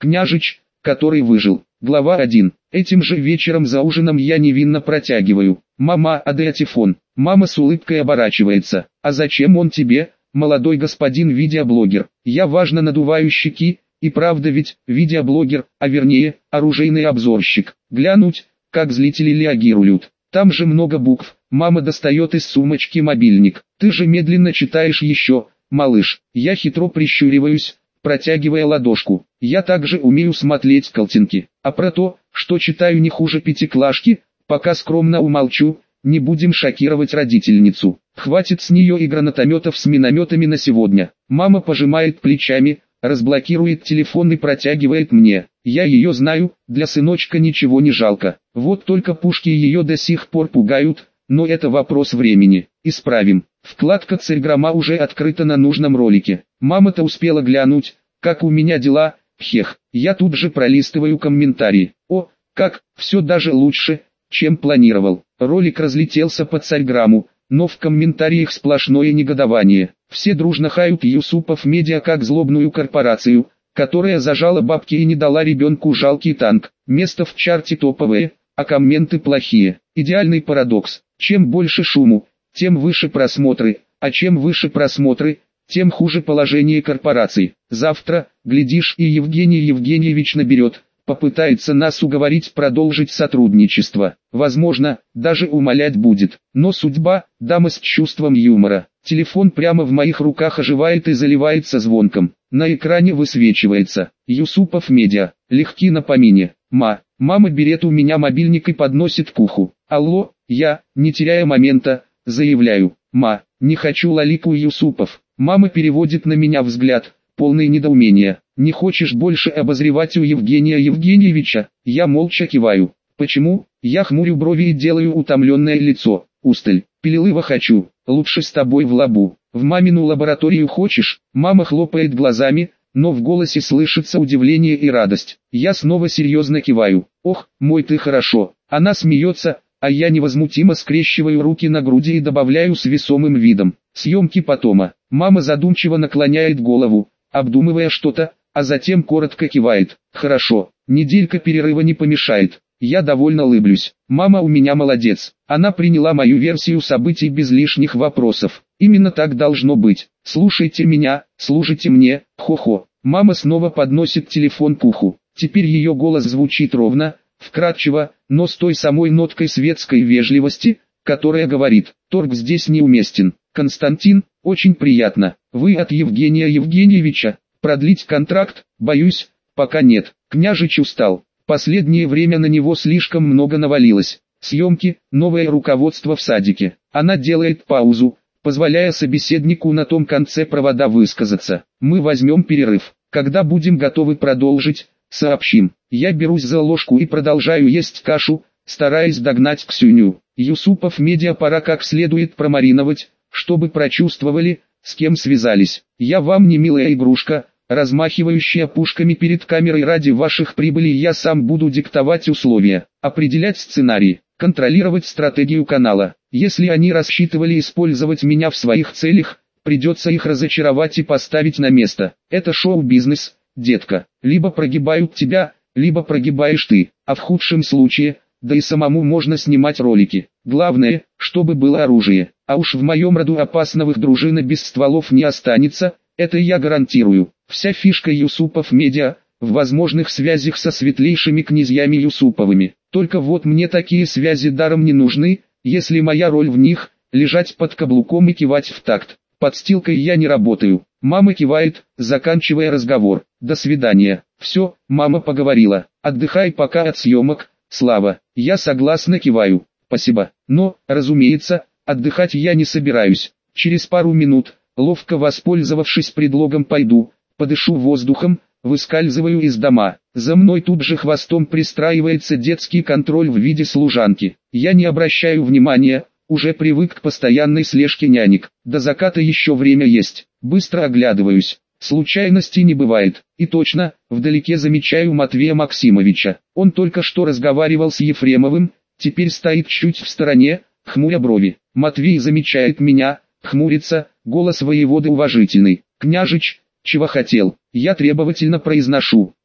Княжич, который выжил. Глава 1. Этим же вечером за ужином я невинно протягиваю: «Мама, адеатифон». Мама с улыбкой оборачивается: «А зачем он тебе, молодой господин видеоблогер?» Я важно надуваю щеки: «И правда ведь, видеоблогер, а вернее, оружейный обзорщик. Глянуть, как зрители реагируют. Там же много букв». Мама достает из сумочки мобильник: «Ты же медленно читаешь еще, малыш». Я хитро прищуриваюсь, протягивая ладошку. Я также умею смотреть картинки. А про то, что читаю не хуже пятиклашки, пока скромно умолчу, не будем шокировать родительницу. Хватит с нее и гранатометов с минометами на сегодня. Мама пожимает плечами, разблокирует телефон и протягивает мне. Я ее знаю, для сыночка ничего не жалко. Вот только пушки ее до сих пор пугают, но это вопрос времени. Исправим. Вкладка Telegram уже открыта на нужном ролике. Мама-то успела глянуть, как у меня дела. Хех. Я тут же пролистываю комментарии. О, как, все даже лучше, чем планировал. Ролик разлетелся по Telegram, но в комментариях сплошное негодование. Все дружно хают Юсупов Медиа как злобную корпорацию, которая зажала бабки и не дала ребенку жалкий танк. Место в чарте топовое, а комменты плохие. Идеальный парадокс. Чем больше шуму, тем выше просмотры, а чем выше просмотры, тем хуже положение корпораций. Завтра, глядишь, и Евгений Евгеньевич наберет, попытается нас уговорить продолжить сотрудничество. Возможно, даже умолять будет. Но судьба – дама с чувством юмора. Телефон прямо в моих руках оживает и заливается звонком. На экране высвечивается: Юсупов Медиа. Легки на помине. Мама берет у меня мобильник и подносит к уху. Алло, я, не теряя момента, заявляю: не хочу лолику Юсупов. Мама переводит на меня взгляд, полный недоумения. Не хочешь больше обозревать у Евгения Евгеньевича? Я молча киваю. Почему? Я хмурю брови и делаю утомленное лицо. Усталь, Пилилыва хочу, лучше с тобой в лабу. В мамину лабораторию хочешь? Мама хлопает глазами, но в голосе слышится удивление и радость. Я снова серьезно киваю. Ох, мой ты хорошо. Она смеется, а я невозмутимо скрещиваю руки на груди и добавляю с весомым видом: съемки потома. Мама задумчиво наклоняет голову, обдумывая что-то, а затем коротко кивает. Хорошо, неделька перерыва не помешает. Я довольно улыблюсь. Мама у меня молодец. Она приняла мою версию событий без лишних вопросов. Именно так должно быть. Слушайте меня, служите мне, хо-хо. Мама снова подносит телефон к уху. Теперь ее голос звучит ровно, вкратчиво, но с той самой ноткой светской вежливости, которая говорит: торг здесь неуместен. Константин, очень приятно. Вы от Евгения Евгеньевича? Продлить контракт? Боюсь, пока нет. Княжич устал. Последнее время на него слишком много навалилось. Съемки, новое руководство в садике. Она делает паузу, позволяя собеседнику на том конце провода высказаться. Мы возьмем перерыв. Когда будем готовы продолжить, сообщим. Я берусь за ложку и продолжаю есть кашу, стараясь догнать Ксюню. Юсупов Медиа пора как следует промариновать, чтобы прочувствовали, с кем связались. Я вам не милая игрушка, размахивающая пушками перед камерой ради ваших прибылей. Я сам буду диктовать условия, определять сценарий, контролировать стратегию канала. Если они рассчитывали использовать меня в своих целях, придется их разочаровать и поставить на место. Это шоу-бизнес, детка. Либо прогибают тебя, либо прогибаешь ты, а в худшем случае, да и самому можно снимать ролики. Главное, чтобы было оружие. А уж в моем роду опасных дружина без стволов не останется, это я гарантирую. Вся фишка Юсупов Медиа в возможных связях со светлейшими князьями Юсуповыми. Только вот мне такие связи даром не нужны, если моя роль в них – лежать под каблуком и кивать в такт. Подстилкой я не работаю. Мама кивает, заканчивая разговор. До свидания. Все, мама поговорила. Отдыхай пока от съемок, Слава. Я согласно киваю. Спасибо. Но, разумеется, отдыхать я не собираюсь. Через пару минут, ловко воспользовавшись предлогом пойду, подышу воздухом, выскальзываю из дома. За мной тут же хвостом пристраивается детский контроль в виде служанки. Я не обращаю внимания, уже привык к постоянной слежке нянек. До заката еще время есть. Быстро оглядываюсь. Случайностей не бывает. И точно, вдалеке замечаю Матвея Максимовича. Он только что разговаривал с Ефремовым, теперь стоит чуть в стороне, хмуря брови. Матвей замечает меня, хмурится, голос воеводы уважительный. «Княжич, чего хотел?» Я требовательно произношу.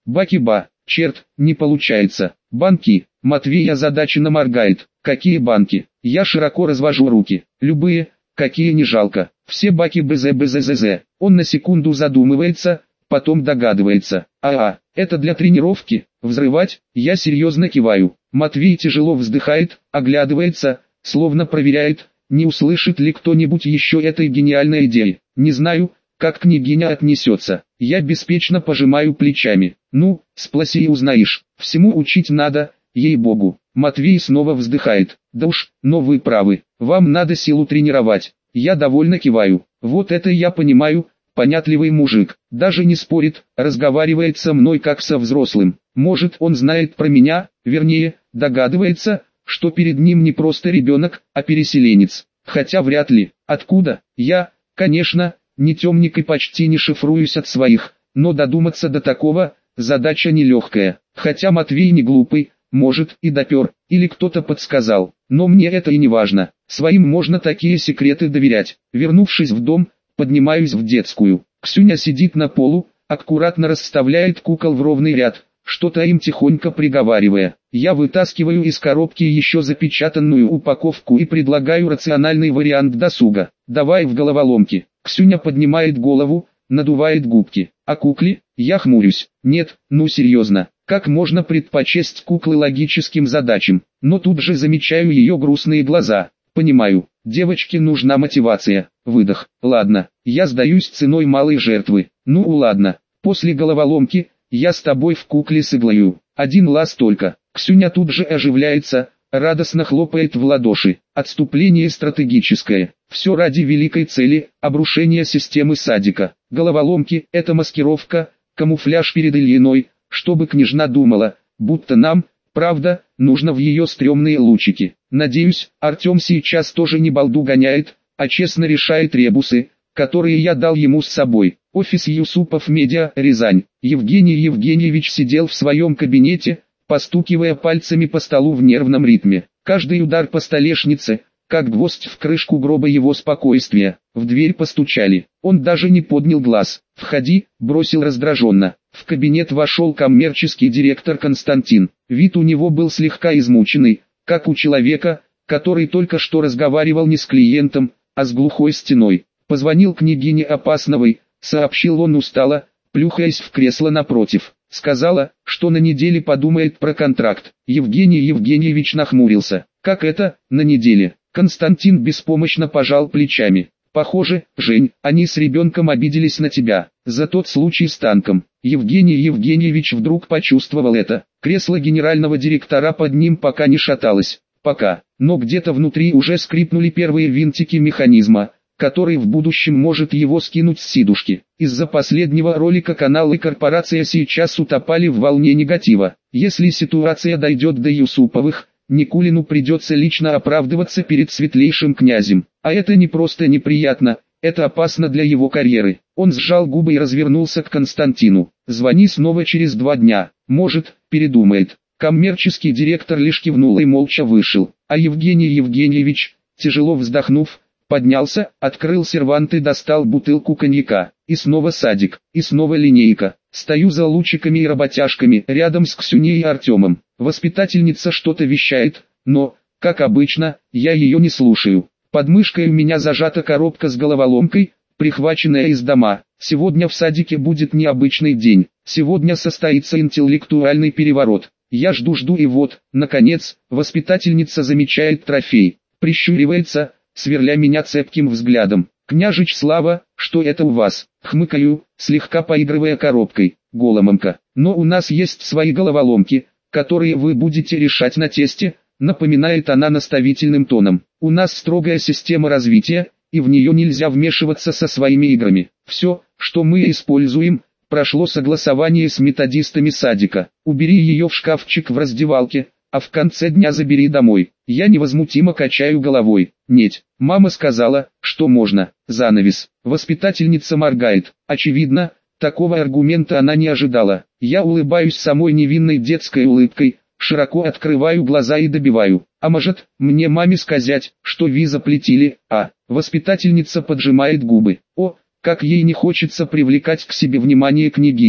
Баки-ба, черт, не получается. Банки, Матвей озадаченно моргает. Какие банки? Я широко развожу руки. Любые, какие не жалко. Все баки БЗ. Он на секунду задумывается, потом догадывается. Это для тренировки? Взрывать? Я серьезно киваю. Матвей тяжело вздыхает, оглядывается, словно проверяет, не услышит ли кто-нибудь еще этой гениальной идеи. Не знаю, как княгиня отнесется. Я беспечно пожимаю плечами. Ну, спроси и узнаешь. Всему учить надо, ей-богу. Матвей снова вздыхает. Да уж, но вы правы. Вам надо силу тренировать. Я довольно киваю. Вот это я понимаю. Понятливый мужик, даже не спорит, разговаривает со мной как со взрослым. Может, он знает про меня, вернее, догадывается, что перед ним не просто ребенок, а переселенец. Хотя вряд ли. Откуда? Я, конечно, не темник и почти не шифруюсь от своих, но додуматься до такого, задача нелегкая. Хотя Матвей не глупый, может, и допер, или кто-то подсказал. Но мне это и не важно. Своим можно такие секреты доверять. Вернувшись в дом, поднимаюсь в детскую. Ксюня сидит на полу, аккуратно расставляет кукол в ровный ряд, что-то им тихонько приговаривая. Я вытаскиваю из коробки еще запечатанную упаковку и предлагаю рациональный вариант досуга. Давай в головоломки. Ксюня поднимает голову, надувает губки. А кукле? Я хмурюсь. Нет, ну серьезно. Как можно предпочесть куклы логическим задачам? Но тут же замечаю ее грустные глаза. Понимаю, девочке нужна мотивация. Выдох. Ладно, я сдаюсь ценой малой жертвы. Ну ладно, после головоломки, я с тобой в кукле сыграю. Один лаз только. Ксюня тут же оживляется, радостно хлопает в ладоши. Отступление стратегическое. Все ради великой цели, обрушения системы садика. Головоломки – это маскировка, камуфляж перед Ильиной, чтобы княжна думала, будто нам, правда, нужно в ее стрёмные лучики. Надеюсь, Артем сейчас тоже не балду гоняет, а честно решает ребусы, которые я дал ему с собой. Офис Юсупов Медиа, Рязань. Евгений Евгеньевич сидел в своем кабинете, постукивая пальцами по столу в нервном ритме. Каждый удар по столешнице, как гвоздь в крышку гроба его спокойствия. В дверь постучали. Он даже не поднял глаз. «Входи», бросил раздраженно. В кабинет вошел коммерческий директор Константин. Вид у него был слегка измученный, как у человека, который только что разговаривал не с клиентом, а с глухой стеной. Позвонил княгине Опасновой, сообщил он устало, плюхаясь в кресло напротив. Сказала, что на неделе подумает про контракт. Евгений Евгеньевич нахмурился. «Как это, на неделе?» Константин беспомощно пожал плечами. «Похоже, Жень, они с ребенком обиделись на тебя, за тот случай с танком». Евгений Евгеньевич вдруг почувствовал это. Кресло генерального директора под ним пока не шаталось. Пока, но где-то внутри уже скрипнули первые винтики механизма, который в будущем может его скинуть с сидушки. Из-за последнего ролика канал и корпорация сейчас утопали в волне негатива. Если ситуация дойдет до Юсуповых, Никулину придется лично оправдываться перед светлейшим князем. А это не просто неприятно, это опасно для его карьеры. Он сжал губы и развернулся к Константину. «Звони снова через 2 дня, может, передумает». Коммерческий директор лишь кивнул и молча вышел. А Евгений Евгеньевич, тяжело вздохнув, поднялся, открыл сервант и достал бутылку коньяка. И снова садик, и снова линейка. Стою за лучиками и работяжками, рядом с Ксюней и Артемом. Воспитательница что-то вещает, но, как обычно, я ее не слушаю. Под мышкой у меня зажата коробка с головоломкой, прихваченная из дома. Сегодня в садике будет необычный день. Сегодня состоится интеллектуальный переворот. Я жду и вот, наконец, воспитательница замечает трофей. Прищуривается, сверля меня цепким взглядом. «Княжич Слава, что это у вас?» Хмыкаю, слегка поигрывая коробкой. «Голомомка. Но у нас есть свои головоломки, которые вы будете решать на тесте», напоминает она наставительным тоном. «У нас строгая система развития, и в нее нельзя вмешиваться со своими играми. Все, что мы используем, прошло согласование с методистами садика. Убери ее в шкафчик в раздевалке, а в конце дня забери домой». Я невозмутимо качаю головой. «Нет, мама сказала, что можно». Занавес. Воспитательница моргает. Очевидно, такого аргумента она не ожидала. Я улыбаюсь самой невинной детской улыбкой, широко открываю глаза и добиваю. «А может, мне маме сказать, что вы заплетили?» Воспитательница поджимает губы. О, как ей не хочется привлекать к себе внимание княгини.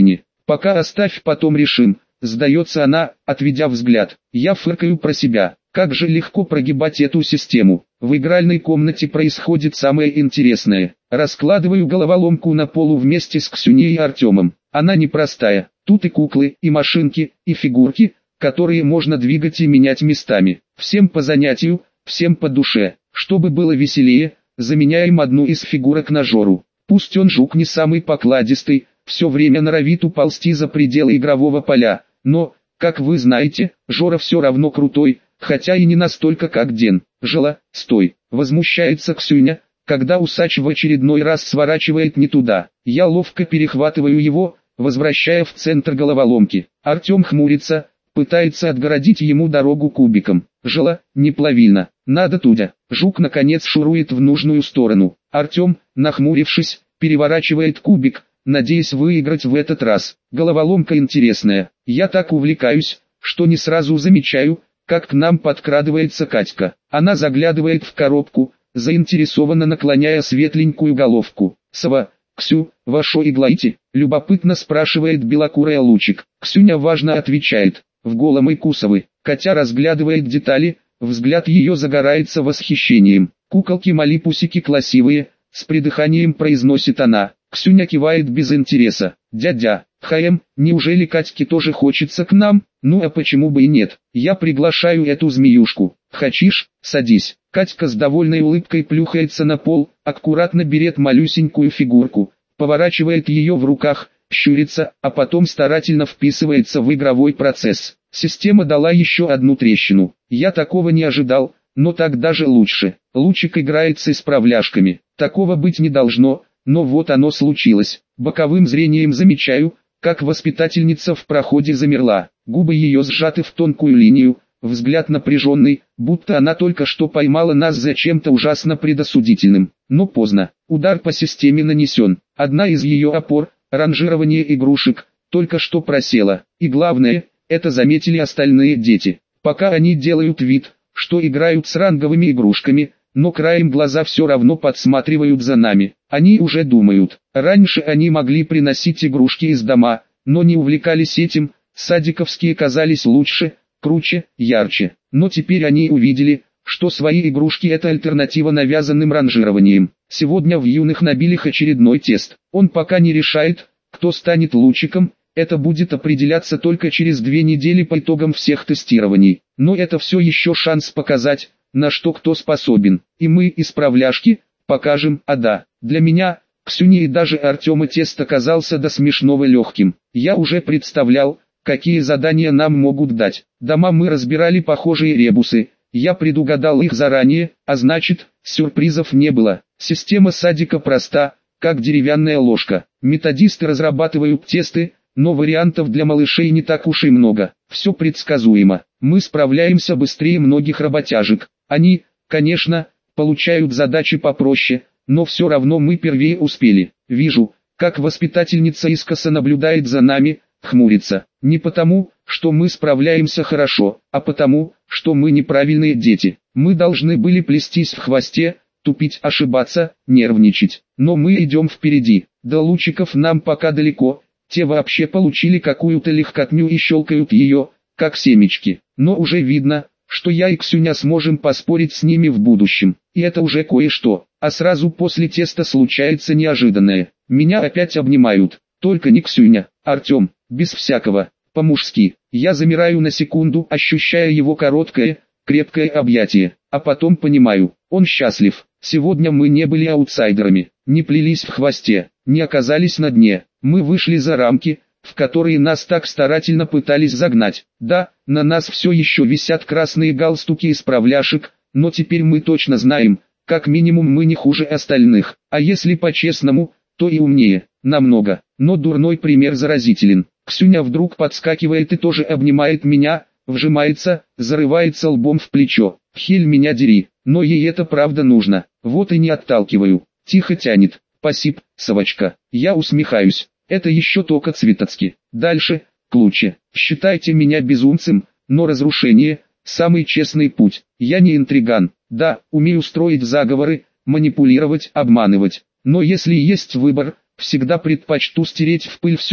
Пока оставь, потом решим. Сдается она, отведя взгляд. Я фыркаю про себя. Как же легко прогибать эту систему. В игральной комнате происходит самое интересное. Раскладываю головоломку на полу вместе с Ксюней и Артемом. Она непростая. Тут и куклы, и машинки, и фигурки, которые можно двигать и менять местами. Всем по занятию, всем по душе. Чтобы было веселее, заменяем одну из фигурок на Жору. Пусть он жук не самый покладистый, все время норовит уползти за пределы игрового поля. Но, как вы знаете, Жора все равно крутой, хотя и не настолько как Ден. Жела, стой, возмущается Ксюня, когда усач в очередной раз сворачивает не туда. Я ловко перехватываю его, возвращая в центр головоломки. Артем хмурится, пытается отгородить ему дорогу кубиком. Жела, неплавильно, надо туда. Жук наконец шурует в нужную сторону. Артем, нахмурившись, переворачивает кубик, надеясь выиграть в этот раз. Головоломка интересная. Я так увлекаюсь, что не сразу замечаю, как к нам подкрадывается Катька. Она заглядывает в коробку, заинтересованно наклоняя светленькую головку. «Сова, Ксю, вашо иглайте?» — любопытно спрашивает белокурая Лучик. Ксюня важно отвечает: «В голом и кусовы». Катя разглядывает детали, взгляд ее загорается восхищением. «Куколки-малипусики красивые», — с придыханием произносит она. Ксюня кивает без интереса. «Дядя, неужели Катьке тоже хочется к нам? Ну а почему бы и нет? Я приглашаю эту змеюшку. Хочешь, садись». Катька с довольной улыбкой плюхается на пол, аккуратно берет малюсенькую фигурку, поворачивает ее в руках, щурится, а потом старательно вписывается в игровой процесс. Система дала еще одну трещину. Я такого не ожидал, но так даже лучше. Лучик играет с исправляшками. Такого быть не должно, но вот оно случилось. Боковым зрением замечаю, как воспитательница в проходе замерла. Губы ее сжаты в тонкую линию, взгляд напряженный, будто она только что поймала нас за чем-то ужасно предосудительным. Но поздно. Удар по системе нанесен. Одна из ее опор, ранжирование игрушек, только что просела. И главное, это заметили остальные дети. Пока они делают вид, что играют с ранговыми игрушками, но краем глаза все равно подсматривают за нами. Они уже думают. Раньше они могли приносить игрушки из дома, но не увлекались этим. Садиковские казались лучше, круче, ярче. Но теперь они увидели, что свои игрушки — это альтернатива навязанным ранжированием. Сегодня в юных набилих очередной тест. Он пока не решает, кто станет лучиком. Это будет определяться только через 2 недели по итогам всех тестирований. Но это все еще шанс показать, на что кто способен. И мы, исправляшки, покажем. А да, для меня, Ксюни и даже Артема тест оказался до смешного легким. Я уже представлял, какие задания нам могут дать. Дома мы разбирали похожие ребусы. Я предугадал их заранее, а значит, сюрпризов не было. Система садика проста, как деревянная ложка. Методисты разрабатывают тесты, но вариантов для малышей не так уж и много. Все предсказуемо. Мы справляемся быстрее многих работяжек. Они, конечно, получают задачи попроще, но все равно мы первее успели. Вижу, как воспитательница искоса наблюдает за нами, хмурится. Не потому, что мы справляемся хорошо, а потому, что мы неправильные дети. Мы должны были плестись в хвосте, тупить, ошибаться, нервничать. Но мы идем впереди. До лучиков нам пока далеко. Те вообще получили какую-то легкотню и щелкают ее, как семечки. Но уже видно, что я и Ксюня сможем поспорить с ними в будущем. И это уже кое-что. А сразу после теста случается неожиданное. Меня опять обнимают. Только не Ксюня, Артем, без всякого, по-мужски. Я замираю на секунду, ощущая его короткое, крепкое объятие. А потом понимаю, он счастлив. Сегодня мы не были аутсайдерами, не плелись в хвосте, не оказались на дне. Мы вышли за рамки, в которые нас так старательно пытались загнать. Да, на нас все еще висят красные галстуки исправляшек, но теперь мы точно знаем, как минимум мы не хуже остальных. А если по-честному, то и умнее, намного. Но дурной пример заразителен. Ксюня вдруг подскакивает и тоже обнимает меня, вжимается, зарывается лбом в плечо. Хель меня дери, но ей это правда нужно. Вот и не отталкиваю. Тихо тянет. «Спасибо, совочка». Я усмехаюсь. Это еще только цветоцки. Дальше, к луче. Считайте меня безумцем, но разрушение – самый честный путь. Я не интриган. Да, умею строить заговоры, манипулировать, обманывать. Но если есть выбор, всегда предпочту стереть в пыль все,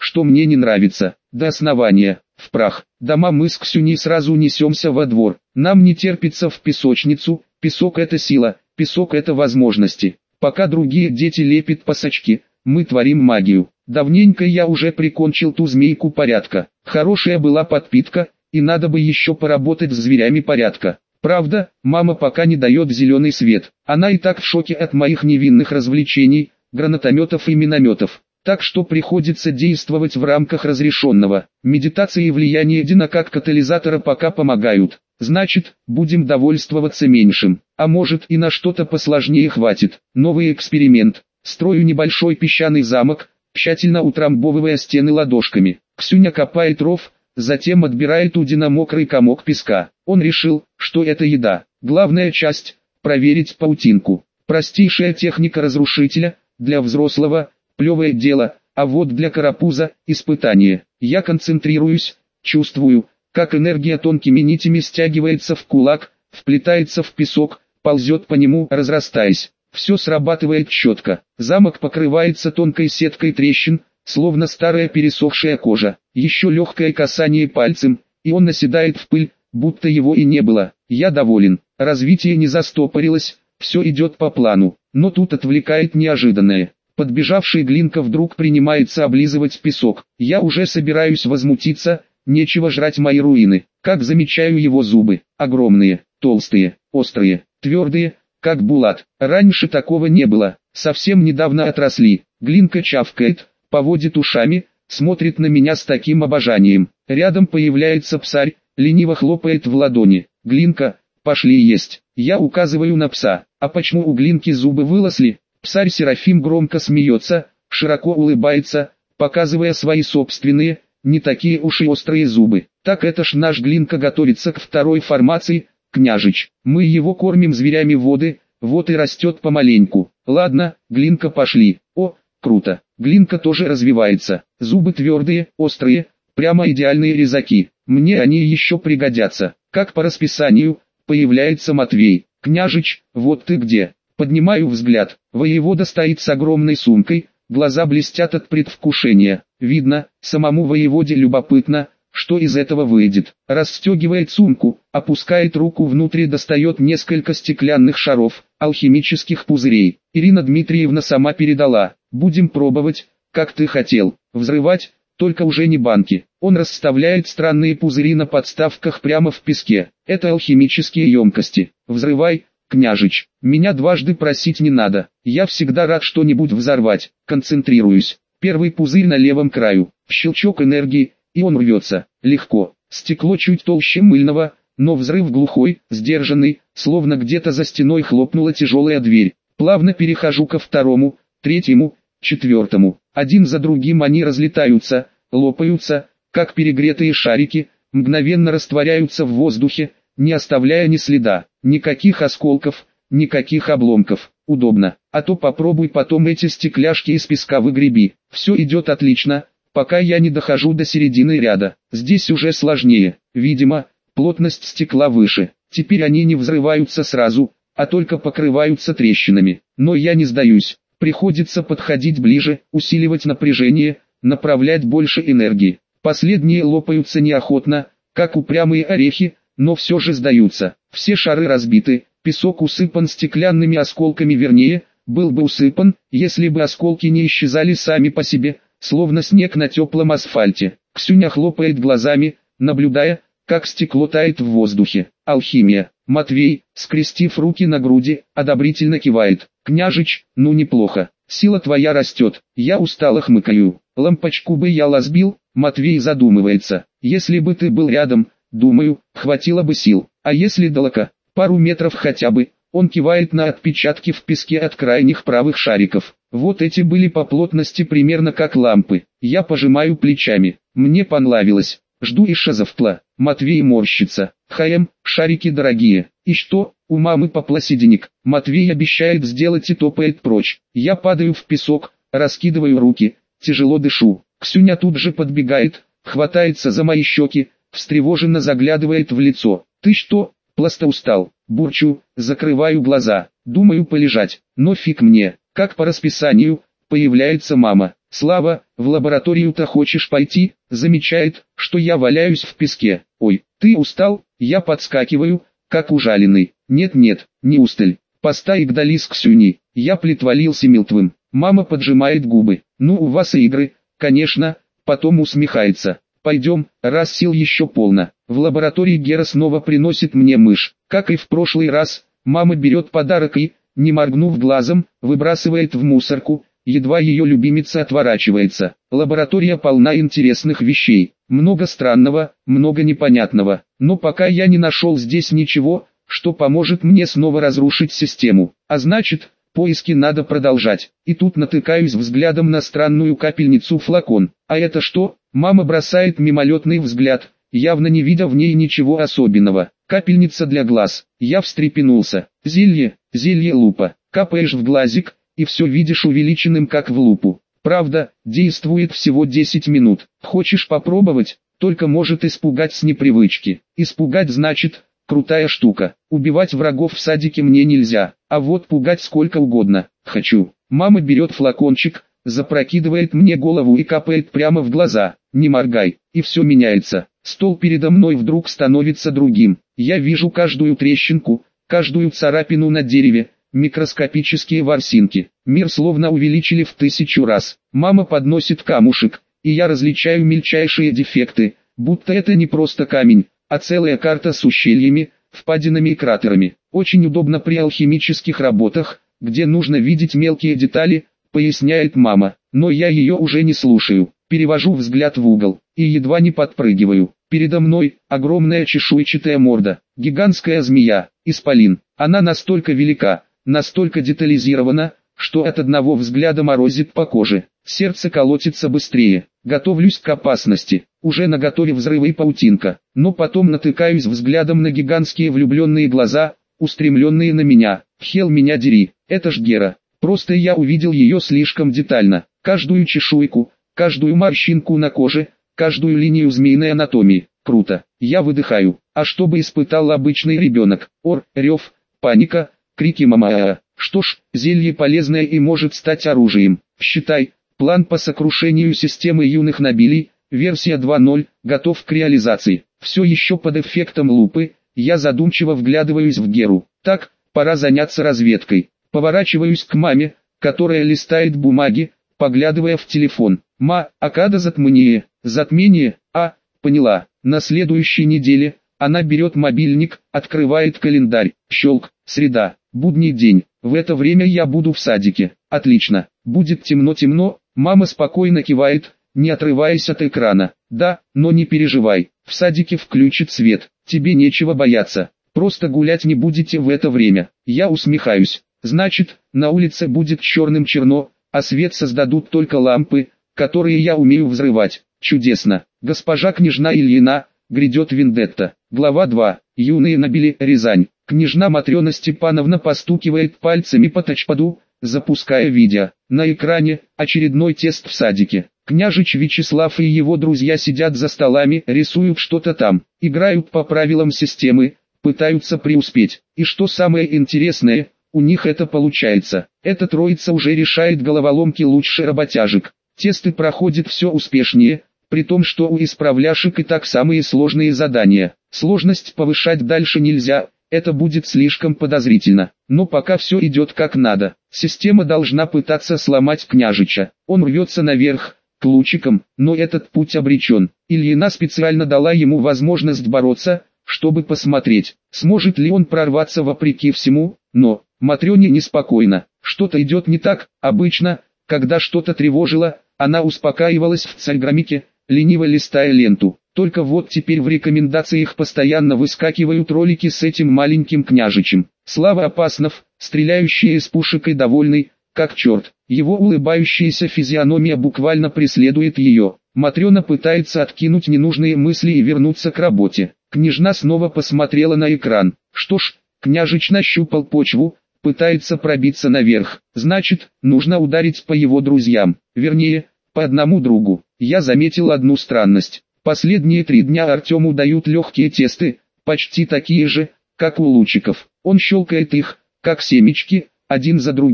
что мне не нравится, до основания, в прах. Дома мы с Ксюней сразу несемся во двор. Нам не терпится в песочницу, песок это сила, песок это возможности. Пока другие дети лепят пасочки, мы творим магию. Давненько я уже прикончил ту змейку порядка. Хорошая была подпитка, и надо бы еще поработать с зверями порядка. Правда, мама пока не дает зеленый свет. Она и так в шоке от моих невинных развлечений, гранатометов и минометов. Так что приходится действовать в рамках разрешенного. Медитация и влияние Дина как катализатора пока помогают. Значит, будем довольствоваться меньшим. А может и на что-то посложнее хватит. Новый эксперимент. Строю небольшой песчаный замок, тщательно утрамбовывая стены ладошками. Ксюня копает ров, затем отбирает у Дина мокрый комок песка. Он решил, что это еда. Главная часть – проверить паутинку. Простейшая техника разрушителя, для взрослого – плевое дело, а вот для карапуза – испытание. Я концентрируюсь, чувствую, как энергия тонкими нитями стягивается в кулак, вплетается в песок, ползет по нему, разрастаясь. Все срабатывает четко. Замок покрывается тонкой сеткой трещин, словно старая пересохшая кожа. Еще легкое касание пальцем, и он наседает в пыль, будто его и не было. Я доволен. Развитие не застопорилось, все идет по плану. Но тут отвлекает неожиданное. Подбежавший Глинка вдруг принимается облизывать песок. Я уже собираюсь возмутиться, нечего жрать мои руины. Как замечаю его зубы. Огромные, толстые, острые, твердые, как булат. Раньше такого не было. Совсем недавно отросли. Глинка чавкает, поводит ушами, смотрит на меня с таким обожанием. Рядом появляется псарь, лениво хлопает в ладони. Глинка, пошли есть. Я указываю на пса. А почему у Глинки зубы выросли? Псарь Серафим громко смеется, широко улыбается, показывая свои собственные, не такие уж и острые зубы. Так это ж наш Глинка готовится к второй формации, княжич. Мы его кормим зверями воды, вот и растет помаленьку. Ладно, Глинка, пошли. О, круто. Глинка тоже развивается. Зубы твердые, острые, прямо идеальные резаки. Мне они еще пригодятся. Как по расписанию, появляется Матвей. Княжич, вот ты где. Поднимаю взгляд. Воевода стоит с огромной сумкой, глаза блестят от предвкушения. Видно, самому воеводе любопытно, что из этого выйдет. Расстегивает сумку, опускает руку внутрь и достает несколько стеклянных шаров, алхимических пузырей. Ирина Дмитриевна сама передала. Будем пробовать, как ты хотел. Взрывать, только уже не банки. Он расставляет странные пузыри на подставках прямо в песке. Это алхимические емкости. Взрывай, княжич. Меня дважды просить не надо. Я всегда рад что-нибудь взорвать. Концентрируюсь. Первый пузырь на левом краю. Щелчок энергии, и он рвется. Легко. Стекло чуть толще мыльного, но взрыв глухой, сдержанный, словно где-то за стеной хлопнула тяжелая дверь. Плавно перехожу ко второму, третьему, четвертому. Один за другим они разлетаются, лопаются, как перегретые шарики, мгновенно растворяются в воздухе, не оставляя ни следа. Никаких осколков, никаких обломков. Удобно. А то попробуй потом эти стекляшки из песка выгреби. Все идет отлично, пока я не дохожу до середины ряда. Здесь уже сложнее. Видимо, плотность стекла выше. Теперь они не взрываются сразу, а только покрываются трещинами. Но я не сдаюсь. Приходится подходить ближе, усиливать напряжение, направлять больше энергии. Последние лопаются неохотно, как упрямые орехи, но все же сдаются. Все шары разбиты, песок усыпан стеклянными осколками, вернее, был бы усыпан, если бы осколки не исчезали сами по себе, словно снег на теплом асфальте. Ксюня хлопает глазами, наблюдая, как стекло тает в воздухе. Алхимия. Матвей, скрестив руки на груди, одобрительно кивает. Княжич, ну неплохо. Сила твоя растет. Я устало хмыкаю. Лампочку бы я разбил. Матвей задумывается. Если бы ты был рядом, думаю, хватило бы сил. А если далеко, пару метров хотя бы. Он кивает на отпечатки в песке от крайних правых шариков. Вот эти были по плотности примерно как лампы. Я пожимаю плечами. Мне понравилось. Жду и шазовтла. Матвей морщится. Шарики дорогие. И что, у мамы попласи денег. Матвей обещает сделать и топает прочь. Я падаю в песок, раскидываю руки, тяжело дышу. Ксюня тут же подбегает, хватается за мои щеки, встревоженно заглядывает в лицо. Ты что, просто устал? Бурчу, закрываю глаза. Думаю полежать, но фиг мне. Как по расписанию, появляется мама. Слава, в лабораторию-то хочешь пойти? Замечает, что я валяюсь в песке. Ой, ты устал? Я подскакиваю, как ужаленный. Нет-нет, не усталь. Постай гдались Ксюни. Я притворился мертвым. Мама поджимает губы. Ну у вас и игры, конечно, потом усмехается. Пойдем, раз сил еще полно. В лаборатории Гера снова приносит мне мышь. Как и в прошлый раз, мама берет подарок и, не моргнув глазом, выбрасывает в мусорку. Едва ее любимица отворачивается. Лаборатория полна интересных вещей. Много странного, много непонятного. Но пока я не нашел здесь ничего, что поможет мне снова разрушить систему. А значит, поиски надо продолжать. И тут натыкаюсь взглядом на странную капельницу-флакон. А это что? Мама бросает мимолетный взгляд, явно не видя в ней ничего особенного. Капельница для глаз. Я встрепенулся. Зелье, зелье лупа. Капаешь в глазик, и все видишь увеличенным как в лупу. Правда, действует всего 10 минут. Хочешь попробовать? Только может испугать с непривычки. Испугать значит, крутая штука. Убивать врагов в садике мне нельзя, а вот пугать сколько угодно. Хочу. Мама берет флакончик, запрокидывает мне голову и капает прямо в глаза. Не моргай, и все меняется. Стол передо мной вдруг становится другим. Я вижу каждую трещинку, каждую царапину на дереве, микроскопические ворсинки. Мир словно увеличили в 1000 раз. Мама подносит камушек, и я различаю мельчайшие дефекты, будто это не просто камень, а целая карта с ущельями, впадинами и кратерами. Очень удобно при алхимических работах, где нужно видеть мелкие детали, поясняет мама. Но я ее уже не слушаю. Перевожу взгляд в угол, и едва не подпрыгиваю. Передо мной огромная чешуйчатая морда, гигантская змея, исполин. Она настолько велика, настолько детализирована, что от одного взгляда морозит по коже. Сердце колотится быстрее. Готовлюсь к опасности. Уже наготове взрывы и паутинка. Но потом натыкаюсь взглядом на гигантские влюбленные глаза, устремленные на меня. Хел меня дери, это ж Гера. Просто я увидел ее слишком детально. Каждую чешуйку, каждую морщинку на коже, каждую линию змеиной анатомии. Круто. Я выдыхаю. А что бы испытал обычный ребенок? Ор, рев, паника, крики мама. Что ж, зелье полезное и может стать оружием. Считай, план по сокрушению системы юных нобелей, версия 2.0, готов к реализации. Все еще под эффектом лупы, я задумчиво вглядываюсь в Геру. Так, пора заняться разведкой. Поворачиваюсь к маме, которая листает бумаги, поглядывая в телефон. А когда затмение? Затмение? Поняла. На следующей неделе, она берет мобильник, открывает календарь. Щелк, среда, будний день. В это время я буду в садике. Отлично. Будет темно-темно, мама спокойно кивает, не отрываясь от экрана. Да, но не переживай, в садике включит свет, тебе нечего бояться. Просто гулять не будете в это время. Я усмехаюсь. Значит, на улице будет черным-черно, а свет создадут только лампы, которые я умею взрывать. Чудесно. Госпожа княжна Ильина, грядет вендетта. Глава 2. Юные нобели, Рязань. Княжна Матрена Степановна постукивает пальцами по тачпаду, запуская видео. На экране очередной тест в садике. Княжич Вячеслав и его друзья сидят за столами, рисуют что-то там, играют по правилам системы, пытаются преуспеть. И что самое интересное, у них это получается. Эта троица уже решает головоломки лучше работяжек. Тесты проходят все успешнее, при том, что у исправляшек и так самые сложные задания. Сложность повышать дальше нельзя, это будет слишком подозрительно. Но пока все идет как надо. Система должна пытаться сломать княжича. Он рвется наверх, к лучикам, но этот путь обречен. Ильина специально дала ему возможность бороться, чтобы посмотреть, сможет ли он прорваться вопреки всему, но Матрёне неспокойно. Что-то идет не так. Обычно, когда что-то тревожило, она успокаивалась в царьграмике, лениво листая ленту. Только вот теперь в рекомендациях постоянно выскакивают ролики с этим маленьким княжичем. Слава Опаснов, стреляющий из пушек и довольный, как черт. Его улыбающаяся физиономия буквально преследует ее. Матрена пытается откинуть ненужные мысли и вернуться к работе. Княжна снова посмотрела на экран. Что ж, княжич нащупал почву, пытается пробиться наверх. Значит, нужно ударить по его друзьям. Вернее, по одному другу. Я заметил одну странность. Последние 3 дня Артему дают легкие тесты, почти такие же, как у лучиков. Он щелкает их, как семечки, один за другим.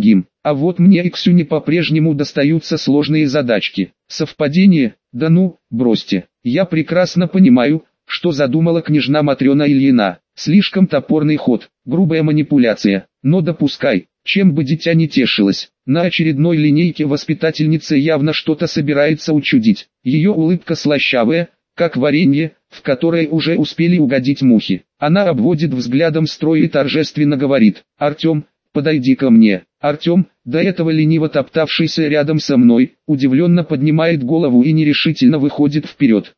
А вот мне и Ксюне по-прежнему достаются сложные задачки. Совпадение? Да ну, бросьте. Я прекрасно понимаю, что задумала княжна Матрена Ильина. Слишком топорный ход, грубая манипуляция. Но допускай, чем бы дитя не тешилось. На очередной линейке воспитательница явно что-то собирается учудить. Ее улыбка слащавая, как варенье, в которое уже успели угодить мухи. Она обводит взглядом строй и торжественно говорит: «Артем, подойди ко мне». Артем, до этого лениво топтавшийся рядом со мной, удивленно поднимает голову и нерешительно выходит вперед.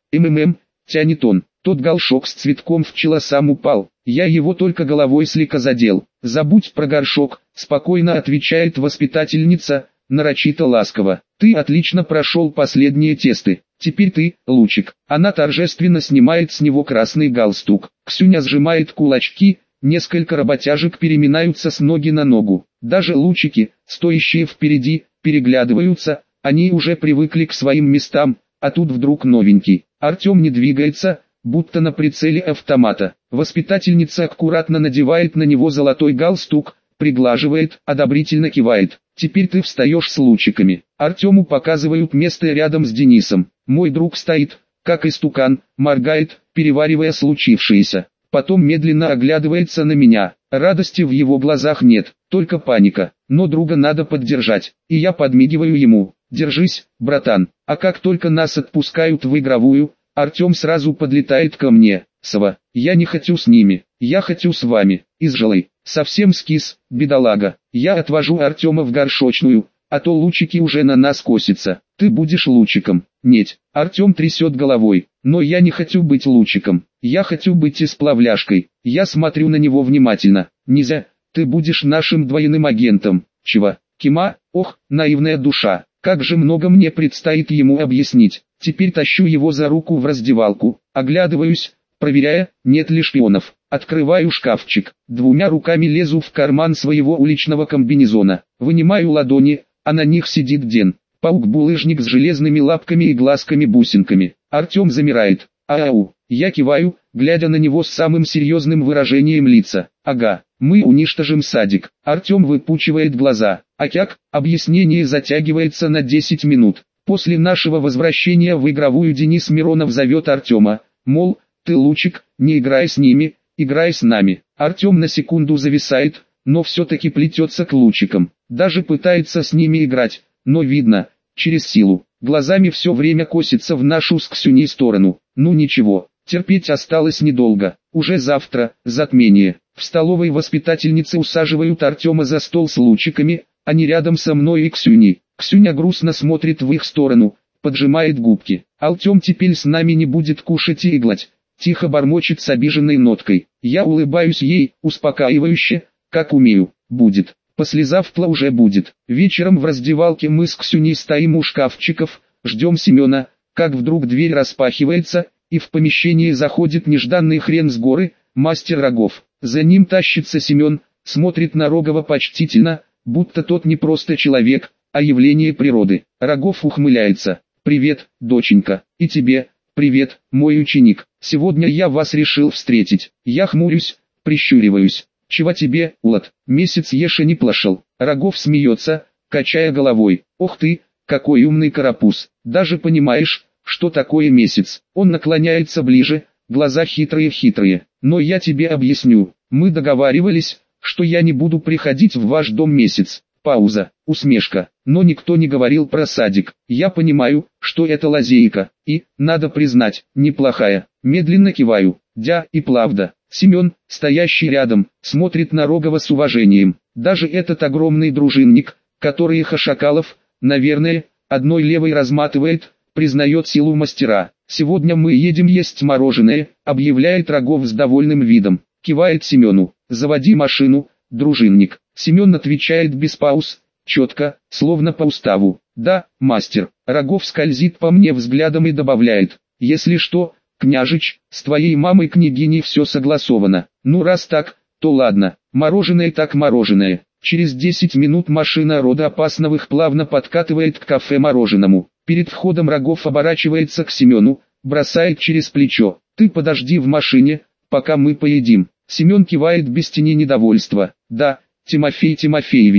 Тянет он. Тот горшок с цветком вчера сам упал. Я его только головой слегка задел. «Забудь про горшок», спокойно отвечает воспитательница, нарочито ласково. «Ты отлично прошел последние тесты. Теперь ты, Лучик». Она торжественно снимает с него красный галстук. Ксюня сжимает кулачки, несколько работяжек переминаются с ноги на ногу. Даже лучики, стоящие впереди, переглядываются, они уже привыкли к своим местам, а тут вдруг новенький. Артем не двигается, будто на прицеле автомата. Воспитательница аккуратно надевает на него золотой галстук, приглаживает, одобрительно кивает. «Теперь ты встаешь с лучиками». Артему показывают место рядом с Денисом. Мой друг стоит, как истукан, моргает, переваривая случившееся. Потом медленно оглядывается на меня. Радости в его глазах нет, только паника. Но друга надо поддержать, и я подмигиваю ему. «Держись, братан». А как только нас отпускают в игровую, Артем сразу подлетает ко мне. «Сава, я не хочу с ними, я хочу с вами». Изжелый, совсем скис, бедолага. Я отвожу Артема в горшочную, а то лучики уже на нас косятся. «Ты будешь лучиком». «Нет». Артем трясет головой. «Но я не хочу быть лучиком, я хочу быть исправляшкой». Я смотрю на него внимательно. «Нельзя, ты будешь нашим двойным агентом». «Чего? Кима?» Ох, наивная душа. Как же много мне предстоит ему объяснить. Теперь тащу его за руку в раздевалку, оглядываюсь, проверяя, нет ли шпионов. Открываю шкафчик, двумя руками лезу в карман своего уличного комбинезона, вынимаю ладони, а на них сидит Ден. Паук-булыжник с железными лапками и глазками-бусинками. Артем замирает. «Ау!» Я киваю, глядя на него с самым серьезным выражением лица. «Ага, мы уничтожим садик». Артем выпучивает глаза. «Акяк?» Объяснение затягивается на 10 минут. После нашего возвращения в игровую Денис Миронов зовет Артема, мол, «Ты, Лучик, не играй с ними, играй с нами». Артем на секунду зависает, но все-таки плетется к Лучикам. Даже пытается с ними играть, но видно, через силу. Глазами все время косится в нашу с Ксюней сторону. Ну ничего, терпеть осталось недолго. Уже завтра, затмение. В столовой воспитательницы усаживают Артема за стол с Лучиками, а не рядом со мной и Ксюней. Ксюня грустно смотрит в их сторону, поджимает губки. «Артем теперь с нами не будет кушать и иглать», тихо бормочет с обиженной ноткой. Я улыбаюсь ей, успокаивающе, как умею. «Будет. Послезавтра уже будет». Вечером в раздевалке мы с Ксюней стоим у шкафчиков, ждем Семена, как вдруг дверь распахивается, и в помещение заходит нежданный хрен с горы, мастер Рогов. За ним тащится Семен, смотрит на Рогова почтительно, будто тот не просто человек, а явление природы. Рогов ухмыляется. «Привет, доченька, и тебе, привет, мой ученик. Сегодня я вас решил встретить». Я хмурюсь, прищуриваюсь. «Чего тебе, Улад? Месяц еше не плашал». Рогов смеется, качая головой. «Ох ты, какой умный карапуз. Даже понимаешь, что такое месяц». Он наклоняется ближе, глаза хитрые-хитрые. «Но я тебе объясню. Мы договаривались, что я не буду приходить в ваш дом месяц». Пауза, усмешка. «Но никто не говорил про садик. Я понимаю, что это лазейка, и, надо признать, неплохая». Медленно киваю. «Дя и правда». Семен, стоящий рядом, смотрит на Рогова с уважением. Даже этот огромный дружинник, который Хашакалов, наверное, одной левой разматывает, признает силу мастера. «Сегодня мы едем есть мороженое», объявляет Рогов с довольным видом. Кивает Семену. «Заводи машину, дружинник». Семен отвечает без пауз, четко, словно по уставу. «Да, мастер». Рогов скользит по мне взглядом и добавляет. «Если что, княжич, с твоей мамой княгиней все согласовано. Ну раз так, то ладно, мороженое так мороженое». Через 10 минут машина рода Опасновых плавно подкатывает к кафе-мороженому. Перед входом Рогов оборачивается к Семену, бросает через плечо. «Ты подожди в машине, пока мы поедим». Семен кивает без тени недовольства. «Да, Тимофей Тимофеевич».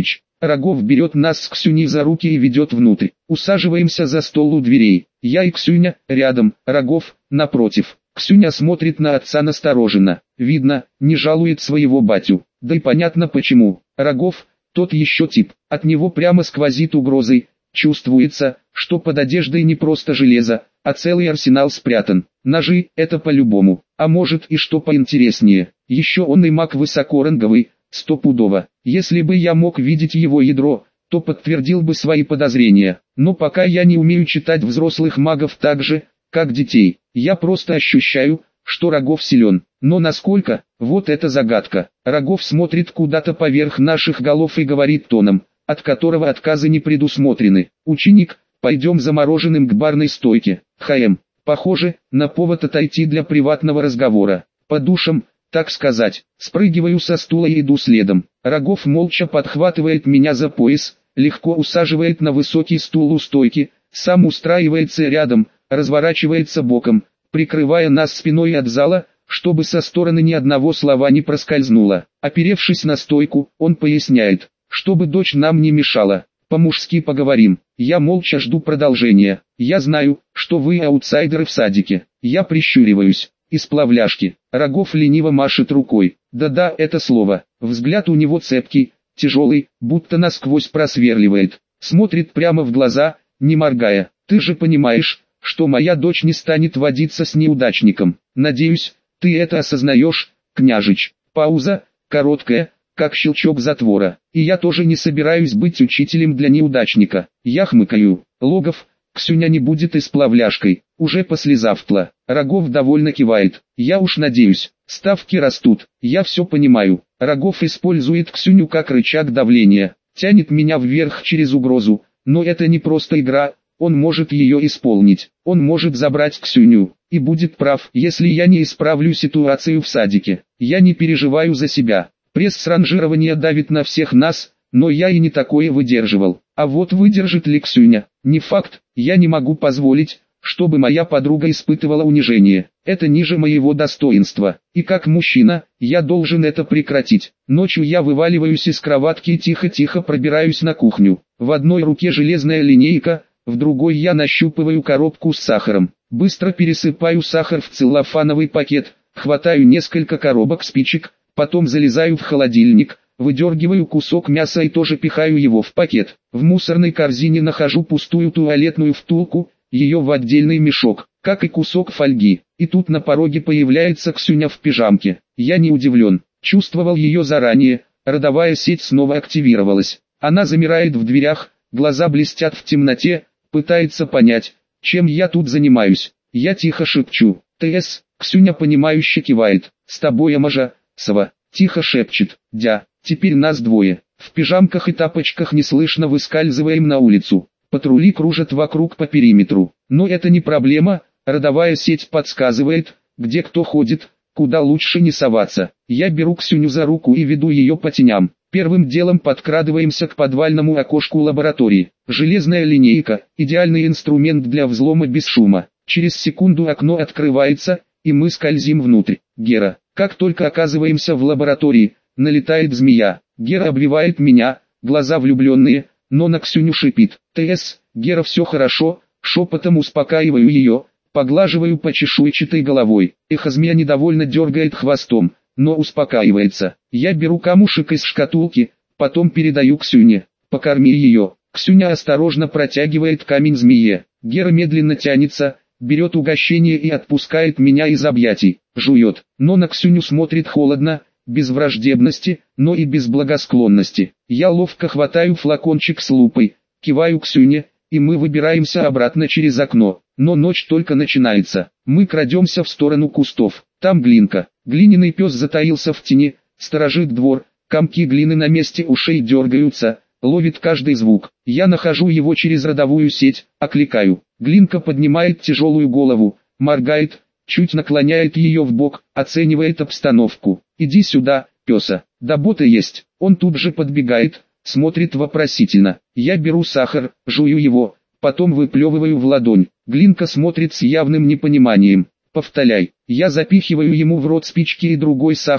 Рогов берет нас с Ксюней за руки и ведет внутрь. Усаживаемся за стол у дверей. Я и Ксюня, рядом, Рогов, напротив. Ксюня смотрит на отца настороженно. Видно, не жалует своего батю. Да и понятно почему. Рогов, тот еще тип. От него прямо сквозит угрозой. Чувствуется, что под одеждой не просто железо, а целый арсенал спрятан. Ножи – это по-любому. А может и что поинтереснее. Еще он и маг высокоранговый, стопудово. Если бы я мог видеть его ядро, то подтвердил бы свои подозрения. Но пока я не умею читать взрослых магов так же, как детей. Я просто ощущаю, что Рогов силен. Но насколько, вот это загадка. Рогов смотрит куда-то поверх наших голов и говорит тоном, от которого отказы не предусмотрены. Ученик, пойдем замороженным к барной стойке. ХМ. Похоже, на повод отойти для приватного разговора. По душам, так сказать. Спрыгиваю со стула и иду следом. Рогов молча подхватывает меня за пояс, легко усаживает на высокий стул у стойки, сам устраивается рядом, разворачивается боком, прикрывая нас спиной от зала, чтобы со стороны ни одного слова не проскользнуло. Оперевшись на стойку, он поясняет, чтобы дочь нам не мешала. По-мужски поговорим. Я молча жду продолжения. Я знаю, что вы аутсайдеры в садике. Я прищуриваюсь. Из плавляшки. Рогов лениво машет рукой. Да-да, это слово. Взгляд у него цепкий, тяжелый, будто насквозь просверливает. Смотрит прямо в глаза, не моргая. Ты же понимаешь, что моя дочь не станет водиться с неудачником. Надеюсь, ты это осознаешь, княжич. Пауза, короткая, как щелчок затвора. И я тоже не собираюсь быть учителем для неудачника. Я хмыкаю. Логов, Ксюня не будет и с плавляшкой. Уже послезавтра. Рогов довольно кивает. Я уж надеюсь. Ставки растут. Я все понимаю. Рогов использует Ксюню как рычаг давления. Тянет меня вверх через угрозу. Но это не просто игра. Он может ее исполнить. Он может забрать Ксюню. И будет прав, если я не исправлю ситуацию в садике. Я не переживаю за себя. Пресс-ранжирование давит на всех нас, но я и не такое выдерживал. А вот выдержит ли Ксюня? Не факт. Я не могу позволить, чтобы моя подруга испытывала унижение. Это ниже моего достоинства. И как мужчина, я должен это прекратить. Ночью я вываливаюсь из кроватки и тихо-тихо пробираюсь на кухню. В одной руке железная линейка, в другой я нащупываю коробку с сахаром. Быстро пересыпаю сахар в целлофановый пакет, хватаю несколько коробок спичек, потом залезаю в холодильник, выдергиваю кусок мяса и тоже пихаю его в пакет. В мусорной корзине нахожу пустую туалетную втулку, ее в отдельный мешок, как и кусок фольги. И тут на пороге появляется Ксюня в пижамке. Я не удивлен, чувствовал ее заранее, родовая сеть снова активировалась. Она замирает в дверях, глаза блестят в темноте, пытается понять, чем я тут занимаюсь. Я тихо шепчу. ТС, Ксюня понимающе кивает. С тобой, Амажа. Сова, тихо шепчет, дя, теперь нас двое. В пижамках и тапочках неслышно выскальзываем на улицу. Патрули кружат вокруг по периметру. Но это не проблема, родовая сеть подсказывает, где кто ходит, куда лучше не соваться. Я беру Ксюню за руку и веду ее по теням. Первым делом подкрадываемся к подвальному окошку лаборатории. Железная линейка, идеальный инструмент для взлома без шума. Через секунду окно открывается, и мы скользим внутрь. Гера. Как только оказываемся в лаборатории, налетает змея. Гера обвивает меня, глаза влюбленные, но на Ксюню шипит. ТС, Гера, все хорошо, шепотом успокаиваю ее, поглаживаю по чешуйчатой головой. Змея недовольно дергает хвостом, но успокаивается. Я беру камушек из шкатулки, потом передаю Ксюне. Покорми ее. Ксюня осторожно протягивает камень змее. Гера медленно тянется, берет угощение и отпускает меня из объятий. Жует, но на Ксюню смотрит холодно, без враждебности, но и без благосклонности. Я ловко хватаю флакончик с лупой, киваю Ксюне, и мы выбираемся обратно через окно. Но ночь только начинается. Мы крадемся в сторону кустов. Там Глинка. Глиняный пес затаился в тени, сторожит двор, комки глины на месте ушей дергаются, ловит каждый звук. Я нахожу его через родовую сеть, окликаю. Глинка поднимает тяжелую голову, моргает, чуть наклоняет ее в бок, оценивает обстановку. «Иди сюда, песа, работа есть». Он тут же подбегает, смотрит вопросительно. Я беру сахар, жую его, потом выплевываю в ладонь. Глинка смотрит с явным непониманием. «Повторяй». Я запихиваю ему в рот спички и другой сахар,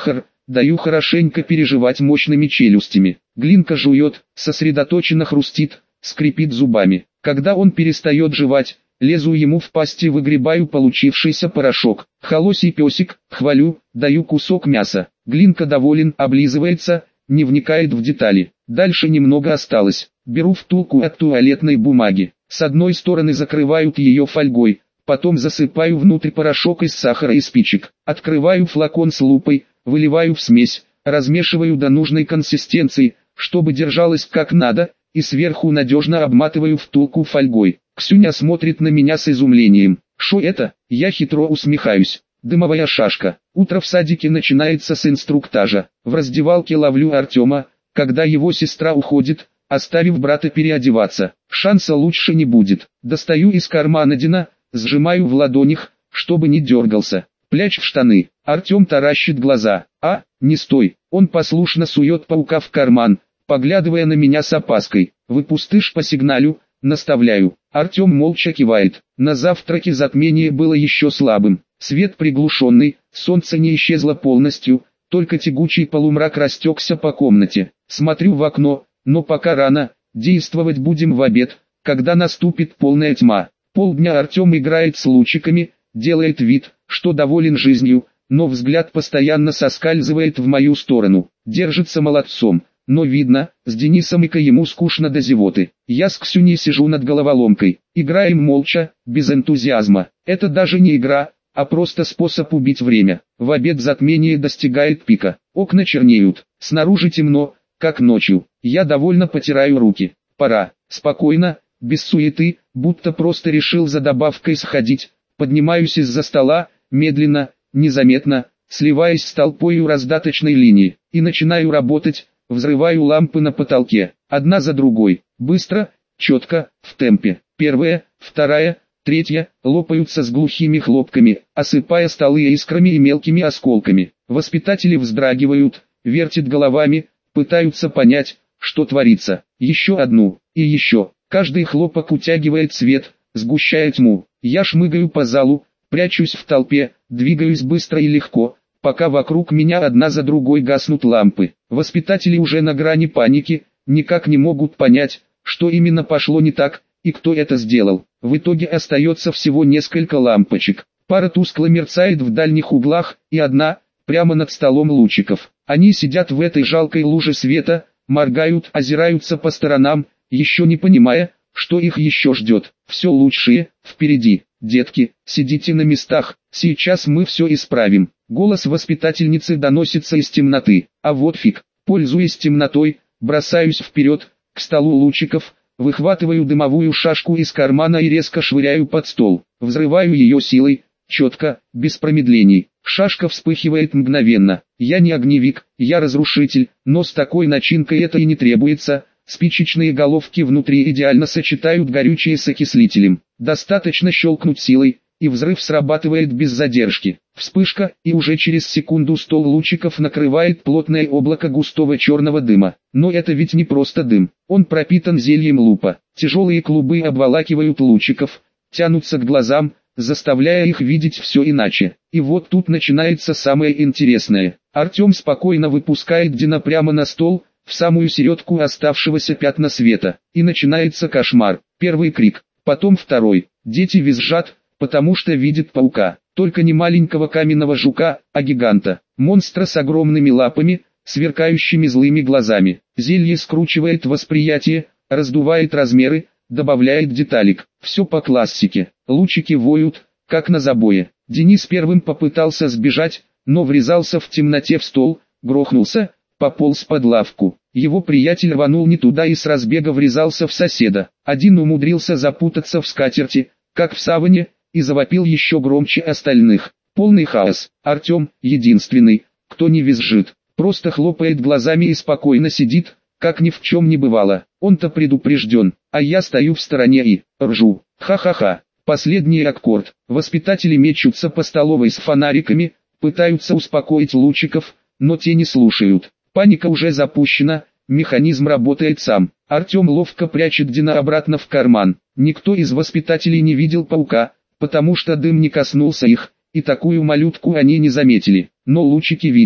даю хорошенько переживать мощными челюстями. Глинка жует, сосредоточенно хрустит, скрипит зубами. Когда он перестает жевать, лезу ему в пасть и выгребаю получившийся порошок. Холосий песик, хвалю, даю кусок мяса. Глинка доволен, облизывается, не вникает в детали. Дальше немного осталось. Беру втулку от туалетной бумаги. С одной стороны закрывают ее фольгой, потом засыпаю внутрь порошок из сахара и спичек. Открываю флакон с лупой, выливаю в смесь, размешиваю до нужной консистенции, чтобы держалось как надо, и сверху надежно обматываю втулку фольгой. Ксюня смотрит на меня с изумлением. «Шо это?» Я хитро усмехаюсь. Дымовая шашка. Утро в садике начинается с инструктажа. В раздевалке ловлю Артема, когда его сестра уходит, оставив брата переодеваться. Шанса лучше не будет. Достаю из кармана Дина, сжимаю в ладонях, чтобы не дергался. Пляч в штаны. Артем таращит глаза. Не стой. Он послушно сует паука в карман, поглядывая на меня с опаской. «Вы пустышь по сигналю», наставляю. Артем молча кивает. На завтраке затмение было еще слабым. Свет приглушенный, солнце не исчезло полностью, только тягучий полумрак растекся по комнате. Смотрю в окно, но пока рано, действовать будем в обед, когда наступит полная тьма. Полдня Артем играет с лучиками, делает вид, что доволен жизнью, но взгляд постоянно соскальзывает в мою сторону. Держится молодцом, но видно, с Денисом и ему скучно до зевоты. Я с Ксюней сижу над головоломкой. Играем молча, без энтузиазма. Это даже не игра, а просто способ убить время. В обед затмение достигает пика. Окна чернеют, снаружи темно, как ночью. Я довольно потираю руки. Пора. Спокойно, без суеты, будто просто решил за добавкой сходить. Поднимаюсь из-за стола, медленно, незаметно, сливаясь с толпой у раздаточной линии, и начинаю работать. Взрываю лампы на потолке, одна за другой, быстро, четко, в темпе. Первая, вторая, третья, лопаются с глухими хлопками, осыпая столы искрами и мелкими осколками. Воспитатели вздрагивают, вертят головами, пытаются понять, что творится. Еще одну, и еще. Каждый хлопок утягивает свет, сгущая тьму. Я шмыгаю по залу, прячусь в толпе, двигаюсь быстро и легко, пока вокруг меня одна за другой гаснут лампы. Воспитатели уже на грани паники, никак не могут понять, что именно пошло не так, и кто это сделал. В итоге остается всего несколько лампочек. Пара тускло мерцает в дальних углах, и одна, прямо над столом лучиков. Они сидят в этой жалкой луже света, моргают, озираются по сторонам, еще не понимая, что их еще ждет. Все лучшее, впереди. Детки, сидите на местах, сейчас мы все исправим. Голос воспитательницы доносится из темноты. А вот фиг, пользуясь темнотой, бросаюсь вперед, к столу лучиков, выхватываю дымовую шашку из кармана и резко швыряю под стол. Взрываю ее силой, четко, без промедлений. Шашка вспыхивает мгновенно. Я не огневик, я разрушитель, но с такой начинкой это и не требуется. Спичечные головки внутри идеально сочетают горючее с окислителем. Достаточно щелкнуть силой, и взрыв срабатывает без задержки. Вспышка, и уже через секунду стол лучиков накрывает плотное облако густого черного дыма. Но это ведь не просто дым, он пропитан зельем лупа. Тяжелые клубы обволакивают лучиков, тянутся к глазам, заставляя их видеть все иначе. И вот тут начинается самое интересное. Артем спокойно выпускает Дина прямо на стол, в самую середку оставшегося пятна света. И начинается кошмар. Первый крик, потом второй. Дети визжат, потому что видят паука. Только не маленького каменного жука, а гиганта. Монстра с огромными лапами, сверкающими злыми глазами. Зелье скручивает восприятие, раздувает размеры, добавляет деталек. Все по классике. Лучики воют, как на забое. Денис первым попытался сбежать, но врезался в темноте в стол, грохнулся, пополз под лавку. Его приятель рванул не туда и с разбега врезался в соседа. Один умудрился запутаться в скатерти, как в саване, и завопил еще громче остальных. Полный хаос. Артем, единственный, кто не визжит, просто хлопает глазами и спокойно сидит, как ни в чем не бывало. Он-то предупрежден, а я стою в стороне и ржу. Ха-ха-ха. Последний аккорд. Воспитатели мечутся по столовой с фонариками, пытаются успокоить лучиков, но те не слушают. Паника уже запущена, механизм работает сам. Артем ловко прячет Дина обратно в карман. Никто из воспитателей не видел паука, потому что дым не коснулся их, и такую малютку они не заметили. Но лучики видели.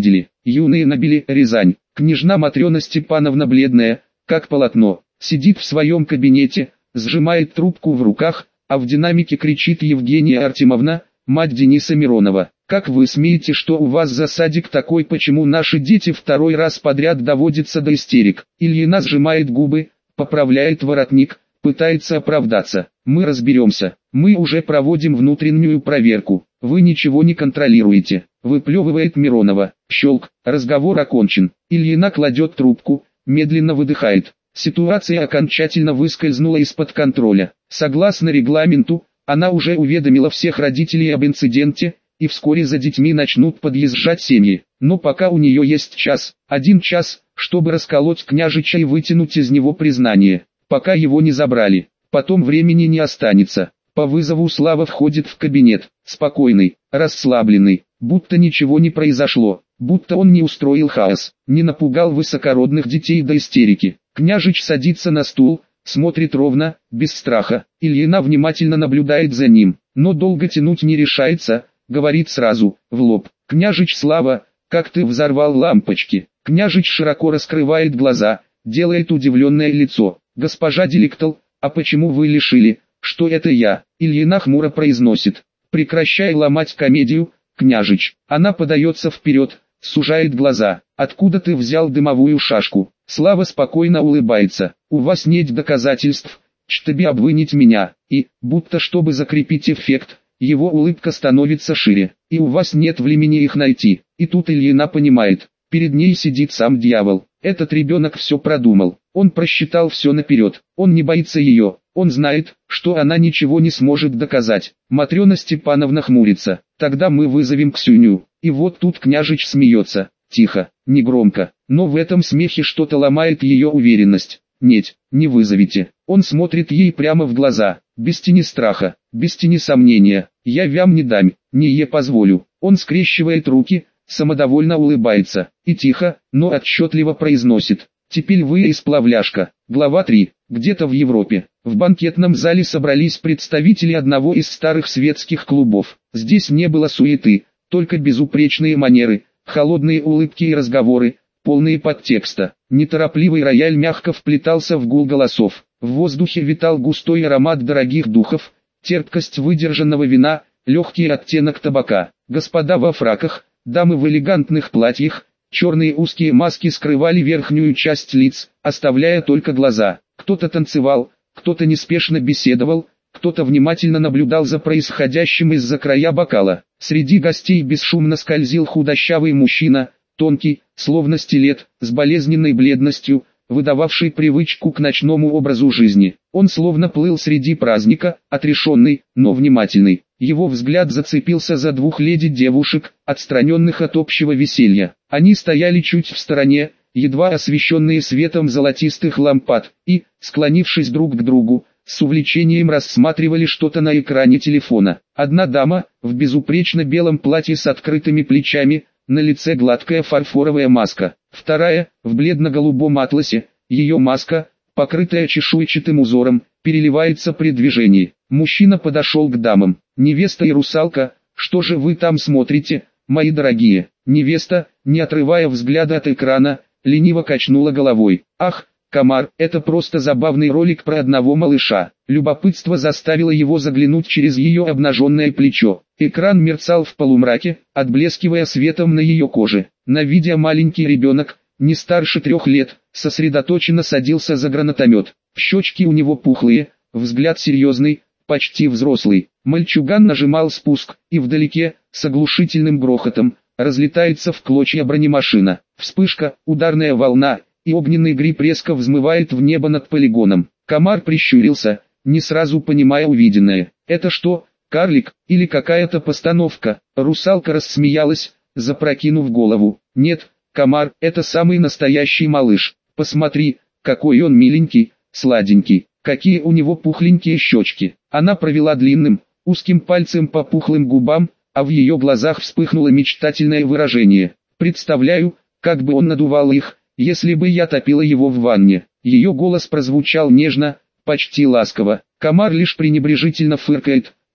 Юные Набели, Рязань. Княжна Матрена Степановна бледная, как полотно, сидит в своем кабинете, сжимает трубку в руках, а в динамике кричит Евгения Артемовна, мать Дениса Миронова. Как вы смеете, что у вас за садик такой, почему наши дети второй раз подряд доводятся до истерик? Ильина сжимает губы, поправляет воротник, пытается оправдаться. Мы разберемся, мы уже проводим внутреннюю проверку, вы ничего не контролируете, выплевывает Миронова. Щелк, разговор окончен. Ильина кладет трубку, медленно выдыхает. Ситуация окончательно выскользнула из-под контроля. Согласно регламенту, она уже уведомила всех родителей об инциденте, и вскоре за детьми начнут подъезжать семьи. Но пока у нее есть один час, чтобы расколоть княжича и вытянуть из него признание, пока его не забрали. Потом времени не останется. По вызову Слава входит в кабинет, спокойный, расслабленный, будто ничего не произошло, будто он не устроил хаос, не напугал высокородных детей до истерики. Княжич садится на стул, смотрит ровно, без страха. Ильина внимательно наблюдает за ним, но долго тянуть не решается, говорит сразу, в лоб. «Княжич Слава, как ты взорвал лампочки?» Княжич широко раскрывает глаза, делает удивленное лицо. «Госпожа Деликтал, а почему вы лишили, что это я?» Ильина хмуро произносит. «Прекращай ломать комедию, княжич». Она подается вперед, сужает глаза. «Откуда ты взял дымовую шашку?» Слава спокойно улыбается. «У вас нет доказательств, чтобы обвинить меня». И, будто чтобы закрепить эффект, его улыбка становится шире. «И у вас нет времени их найти». И тут Ильина понимает, перед ней сидит сам дьявол. Этот ребенок все продумал. Он просчитал все наперед. Он не боится ее. Он знает, что она ничего не сможет доказать. Матрена Степановна хмурится. «Тогда мы вызовем Ксюню». И вот тут княжич смеется. Тихо, негромко, но в этом смехе что-то ломает ее уверенность. «Нет, не вызовите». Он смотрит ей прямо в глаза, без тени страха, без тени сомнения. «Я вам не дам, не позволю». Он скрещивает руки, самодовольно улыбается, и тихо, но отчетливо произносит. «Теперь вы из Плавляшка». Глава 3. Где-то в Европе, в банкетном зале собрались представители одного из старых светских клубов. Здесь не было суеты, только безупречные манеры, холодные улыбки и разговоры, полные подтекста. Неторопливый рояль мягко вплетался в гул голосов. В воздухе витал густой аромат дорогих духов, терпкость выдержанного вина, легкий оттенок табака. Господа во фраках, дамы в элегантных платьях, черные узкие маски скрывали верхнюю часть лиц, оставляя только глаза. Кто-то танцевал, кто-то неспешно беседовал, кто-то внимательно наблюдал за происходящим из-за края бокала. Среди гостей бесшумно скользил худощавый мужчина, тонкий, словно стилет, с болезненной бледностью, выдававший привычку к ночному образу жизни. Он словно плыл среди праздника, отрешенный, но внимательный. Его взгляд зацепился за двух леди-девушек, отстраненных от общего веселья. Они стояли чуть в стороне, едва освещенные светом золотистых лампад, и, склонившись друг к другу, с увлечением рассматривали что-то на экране телефона. Одна дама, в безупречно белом платье с открытыми плечами, на лице гладкая фарфоровая маска. Вторая, в бледно-голубом атласе, ее маска, покрытая чешуйчатым узором, переливается при движении. Мужчина подошел к дамам. «Невеста и русалка, что же вы там смотрите, мои дорогие?» Невеста, не отрывая взгляда от экрана, лениво качнула головой. «Ах, комар, это просто забавный ролик про одного малыша». Любопытство заставило его заглянуть через ее обнаженное плечо. Экран мерцал в полумраке, отблескивая светом на ее коже. На видео маленький ребенок, не старше 3 лет, сосредоточенно садился за гранатомет. Щечки у него пухлые, взгляд серьезный, почти взрослый. Мальчуган нажимал спуск, и вдалеке, с оглушительным грохотом, разлетается в клочья бронемашина. Вспышка, ударная волна, и огненный гриб резко взмывает в небо над полигоном. Комар прищурился, не сразу понимая увиденное. «Это что, карлик, или какая-то постановка?» Русалка рассмеялась, запрокинув голову. «Нет, комар, это самый настоящий малыш. Посмотри, какой он миленький, сладенький, какие у него пухленькие щечки». Она провела длинным, узким пальцем по пухлым губам, а в ее глазах вспыхнуло мечтательное выражение. «Представляю, как бы он надувал их, если бы я топила его в ванне». Ее голос прозвучал нежно, почти ласково. Комар лишь пренебрежительно фыркает,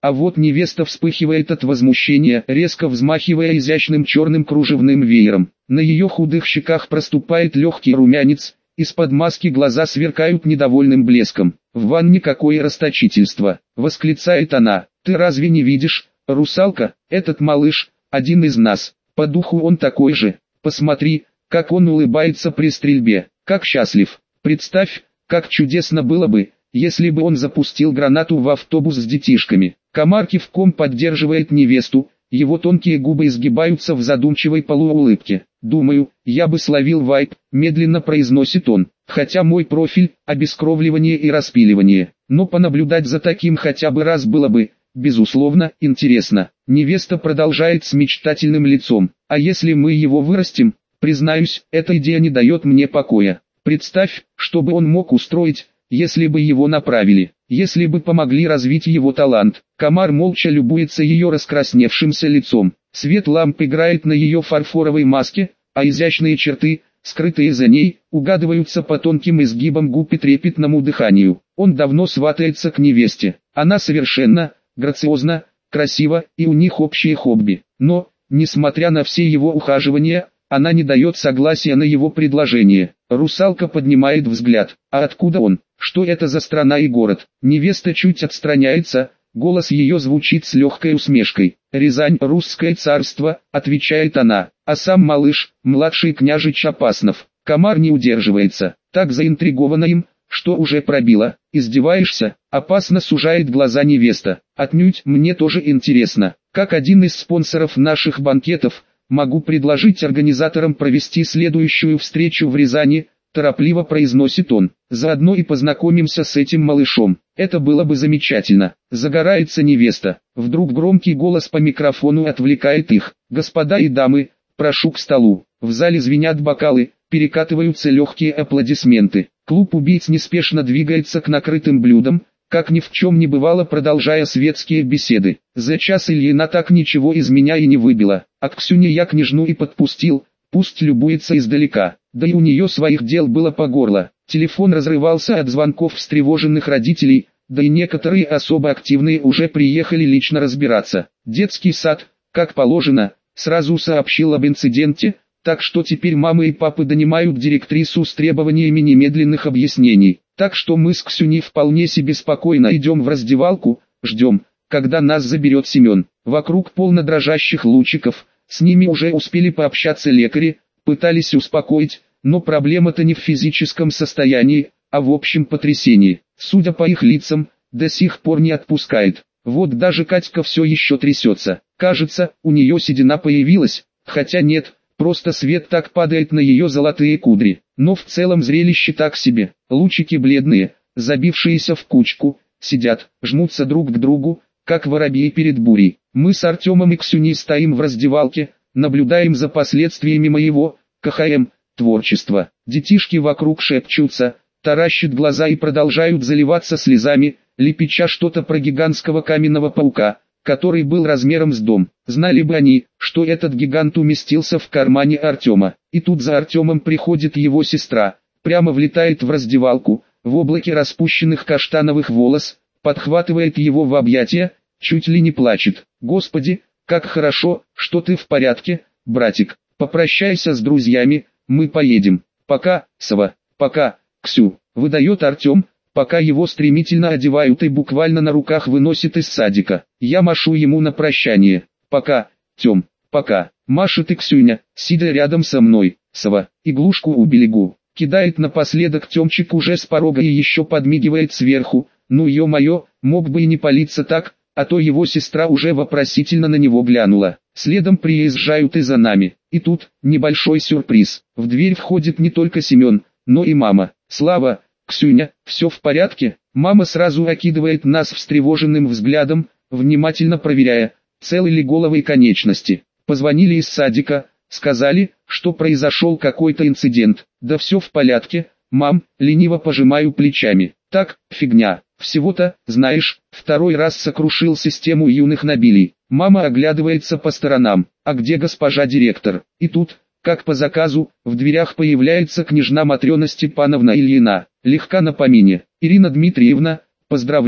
А вот невеста вспыхивает от возмущения, резко взмахивая изящным черным кружевным веером. На ее худых щеках проступает легкий румянец, из-под маски глаза сверкают недовольным блеском. «В ванне какое расточительство!» — восклицает она. «Ты разве не видишь, русалка, этот малыш, один из нас, по духу он такой же. Посмотри, как он улыбается при стрельбе, как счастлив. Представь, как чудесно было бы, если бы он запустил гранату в автобус с детишками». Комар кивком поддерживает невесту, его тонкие губы изгибаются в задумчивой полуулыбке. «Думаю, я бы словил вайп», — медленно произносит он, «хотя мой профиль — обескровливание и распиливание, но понаблюдать за таким хотя бы раз было бы, безусловно, интересно». Невеста продолжает с мечтательным лицом. «А если мы его вырастим, признаюсь, эта идея не дает мне покоя. Представь, что бы он мог устроить, если бы его направили, если бы помогли развить его талант». Комар молча любуется ее раскрасневшимся лицом. Свет ламп играет на ее фарфоровой маске, а изящные черты, скрытые за ней, угадываются по тонким изгибам губ и трепетному дыханию. Он давно сватается к невесте. Она совершенно, грациозна, красива, и у них общие хобби. Но, несмотря на все его ухаживания, она не дает согласия на его предложение. Русалка поднимает взгляд. А откуда он? Что это за страна и город? Невеста чуть отстраняется, голос ее звучит с легкой усмешкой. «Рязань, русское царство», — отвечает она. А сам малыш, младший княжич Опаснов. Комар не удерживается, так заинтригована им, что уже пробила. «Издеваешься?» — опасно сужает глаза невеста. «Отнюдь, мне тоже интересно. Как один из спонсоров наших банкетов, могу предложить организаторам провести следующую встречу в Рязани», торопливо произносит он. «Заодно и познакомимся с этим малышом. Это было бы замечательно». Загорается невеста. Вдруг громкий голос по микрофону отвлекает их. «Господа и дамы, прошу к столу». В зале звенят бокалы, перекатываются легкие аплодисменты. Клуб убийц неспешно двигается к накрытым блюдам, как ни в чем не бывало, продолжая светские беседы. За час Ильина так ничего из меня и не выбила. А к Ксюне я княжну и подпустил, пусть любуется издалека. Да и у нее своих дел было по горло. Телефон разрывался от звонков встревоженных родителей, да и некоторые особо активные уже приехали лично разбираться. Детский сад, как положено, сразу сообщил об инциденте, так что теперь мамы и папы донимают директрису с требованиями немедленных объяснений. Так что мы с Ксюней вполне себе спокойно идем в раздевалку, ждем, когда нас заберет Семен. Вокруг полно дрожащих лучиков, с ними уже успели пообщаться лекари, пытались успокоить, но проблема-то не в физическом состоянии, а в общем потрясении. Судя по их лицам, до сих пор не отпускает. Вот даже Катька все еще трясется. Кажется, у нее седина появилась, хотя нет, просто свет так падает на ее золотые кудри. Но в целом зрелище так себе. Лучики бледные, забившиеся в кучку, сидят, жмутся друг к другу, как воробьи перед бурей. Мы с Артемом и Ксюней стоим в раздевалке, наблюдаем за последствиями моего, КХМ, творчества. Детишки вокруг шепчутся, таращат глаза и продолжают заливаться слезами, лепеча что-то про гигантского каменного паука, который был размером с дом. Знали бы они, что этот гигант уместился в кармане Артема. И тут за Артемом приходит его сестра, прямо влетает в раздевалку, в облаке распущенных каштановых волос, подхватывает его в объятия, чуть ли не плачет. «Господи, как хорошо, что ты в порядке, братик. Попрощайся с друзьями, мы поедем. Пока, Сава, пока, Ксю», выдает Артем, пока его стремительно одевают и буквально на руках выносят из садика. Я машу ему на прощание. «Пока, Тем, пока», машет и Ксюня, сидя рядом со мной. «Сава, иглушку уберегу», кидает напоследок Темчик уже с порога и еще подмигивает сверху. Ну ё-моё, мог бы и не палиться так, а то его сестра уже вопросительно на него глянула. Следом приезжают и за нами. И тут, небольшой сюрприз. В дверь входит не только Семен, но и мама. «Слава, Ксюня, все в порядке?» Мама сразу окидывает нас встревоженным взглядом, внимательно проверяя, целы ли головы и конечности. «Позвонили из садика, сказали, что произошел какой-то инцидент». «Да все в порядке, мам», лениво пожимаю плечами. «Так, фигня. Всего-то, знаешь, второй раз сокрушил систему юных нобелей». Мама оглядывается по сторонам. «А где госпожа директор?» И тут, как по заказу, в дверях появляется княжна Матрена Степановна Ильина. Легка на помине. «Ирина Дмитриевна, поздравляю,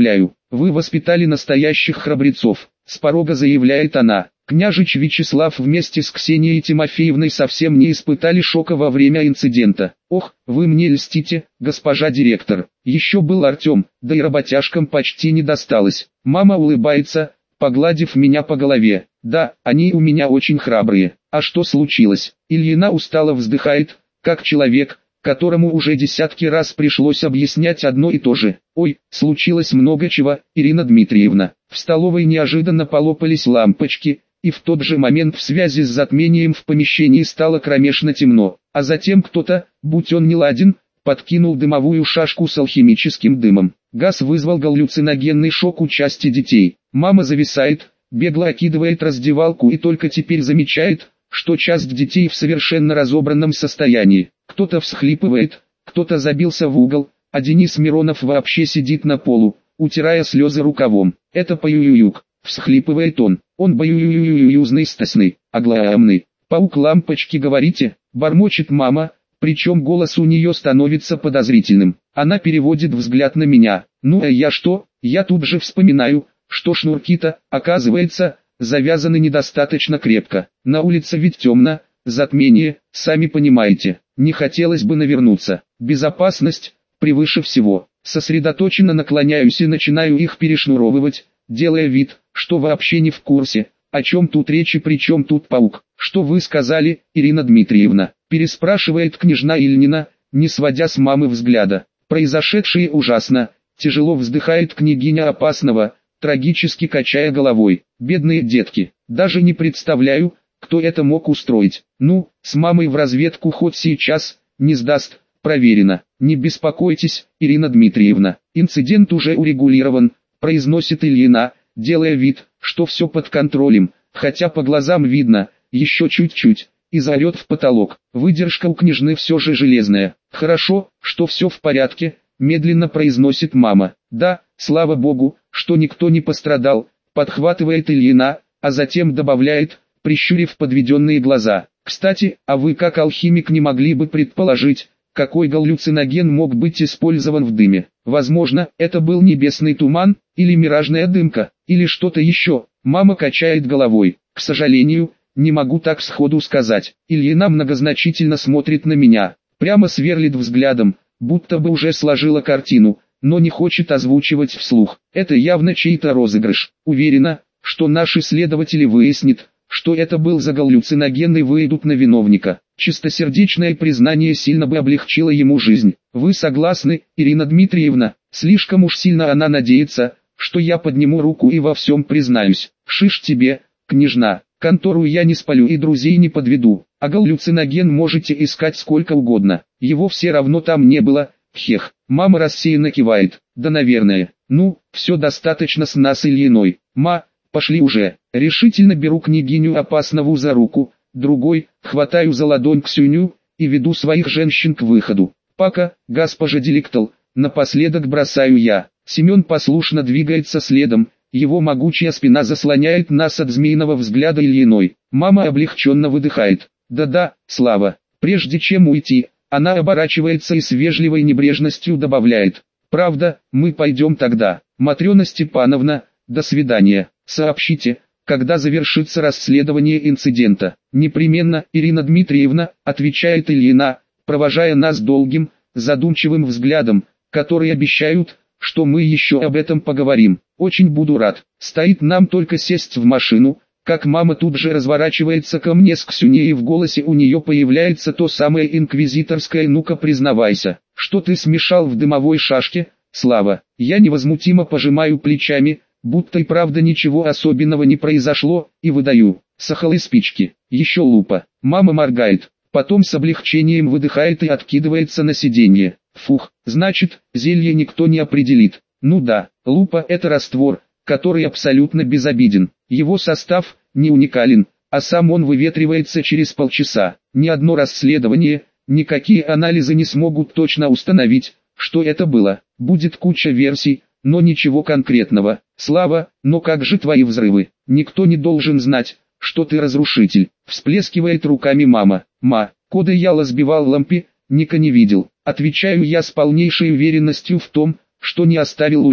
Вы воспитали настоящих храбрецов, с порога заявляет она. Княжич Вячеслав вместе с Ксенией Тимофеевной совсем не испытали шока во время инцидента. Ох, вы мне льстите, госпожа директор. Еще был Артем, да и работяжкам почти не досталось. Мама улыбается, погладив меня по голове. Да, они у меня очень храбрые. А что случилось? Ильина устало вздыхает, как человек, которому уже десятки раз пришлось объяснять одно и то же. Ой, случилось много чего, Ирина Дмитриевна. В столовой неожиданно полопались лампочки, и в тот же момент в связи с затмением в помещении стало кромешно темно. А затем кто-то, будь он неладен, подкинул дымовую шашку с алхимическим дымом. Газ вызвал галлюциногенный шок у части детей. Мама зависает, бегло окидывает раздевалку и только теперь замечает, что часть детей в совершенно разобранном состоянии. Кто-то всхлипывает, кто-то забился в угол, а Денис Миронов вообще сидит на полу, утирая слезы рукавом. Это паюююк, всхлипывает он баюююююзный стасный, оглаамный. Паук лампочки говорите, бормочет мама, причем голос у нее становится подозрительным. Она переводит взгляд на меня. Ну а я что? Я тут же вспоминаю, что шнурки-то, оказывается, завязаны недостаточно крепко. На улице ведь темно, затмение, сами понимаете. Не хотелось бы навернуться. Безопасность превыше всего. Сосредоточенно наклоняюсь и начинаю их перешнуровывать, делая вид, что вообще не в курсе, о чем тут речь и при чем тут паук. Что вы сказали, Ирина Дмитриевна? Переспрашивает княжна Ильнина, не сводя с мамы взгляда. Произошедшее ужасно, тяжело вздыхает княгиня Опасного, трагически качая головой. Бедные детки, даже не представляю, кто это мог устроить. Ну, с мамой в разведку хоть сейчас, не сдаст, проверено. Не беспокойтесь, Ирина Дмитриевна, инцидент уже урегулирован, произносит Ильина, делая вид, что все под контролем, хотя по глазам видно, еще чуть-чуть, и заорет в потолок. Выдержка у княжны все же железная. Хорошо, что все в порядке, медленно произносит мама. Да, слава богу, что никто не пострадал, подхватывает Ильина, а затем добавляет, прищурив подведенные глаза. Кстати, а вы как алхимик не могли бы предположить, какой галлюциноген мог быть использован в дыме? Возможно, это был небесный туман, или миражная дымка, или что-то еще. Мама качает головой. К сожалению, не могу так сходу сказать. Ильина многозначительно смотрит на меня, прямо сверлит взглядом, будто бы уже сложила картину, но не хочет озвучивать вслух. Это явно чей-то розыгрыш. Уверена, что наши следователи выяснят, что это был за галлюциноген и выйдут на виновника. Чистосердечное признание сильно бы облегчило ему жизнь. Вы согласны, Ирина Дмитриевна? Слишком уж сильно она надеется, что я подниму руку и во всем признаюсь. Шиш тебе, княжна, контору я не спалю и друзей не подведу, а галлюциноген можете искать сколько угодно. Его все равно там не было, хех. Мама рассеянно кивает. Да наверное. Ну, все достаточно с нас Ильиной. Пошли уже. Решительно беру княгиню Опаснову за руку, другой, хватаю за ладонь Ксюню, и веду своих женщин к выходу. Пока, госпожа директор, напоследок бросаю я. Семен послушно двигается следом, его могучая спина заслоняет нас от змеиного взгляда Ильиной. Мама облегченно выдыхает. Да-да, Слава. Прежде чем уйти, она оборачивается и с вежливой небрежностью добавляет. Правда, мы пойдем тогда. Матрена Степановна, до свидания. Сообщите, когда завершится расследование инцидента. Непременно, Ирина Дмитриевна, отвечает Ильина, провожая нас долгим, задумчивым взглядом, который обещают, что мы еще об этом поговорим. Очень буду рад. Стоит нам только сесть в машину, как мама тут же разворачивается ко мне с Ксюней, и в голосе у нее появляется то самое инквизиторское «ну-ка признавайся, что ты смешал в дымовой шашке, Слава». Я невозмутимо пожимаю плечами, будто и правда ничего особенного не произошло, и выдаю. Сахалы спички, еще лупа. Мама моргает, потом с облегчением выдыхает и откидывается на сиденье. Фух, значит, зелье никто не определит. Ну да, лупа – это раствор, который абсолютно безобиден. Его состав не уникален, а сам он выветривается через полчаса. Ни одно расследование, никакие анализы не смогут точно установить, что это было. Будет куча версий, но ничего конкретного. Слава, но как же твои взрывы? Никто не должен знать, что ты разрушитель. Всплескивает руками мама. Кода я сбивал лампи, Ника не видел. Отвечаю я с полнейшей уверенностью в том, что не оставил улик.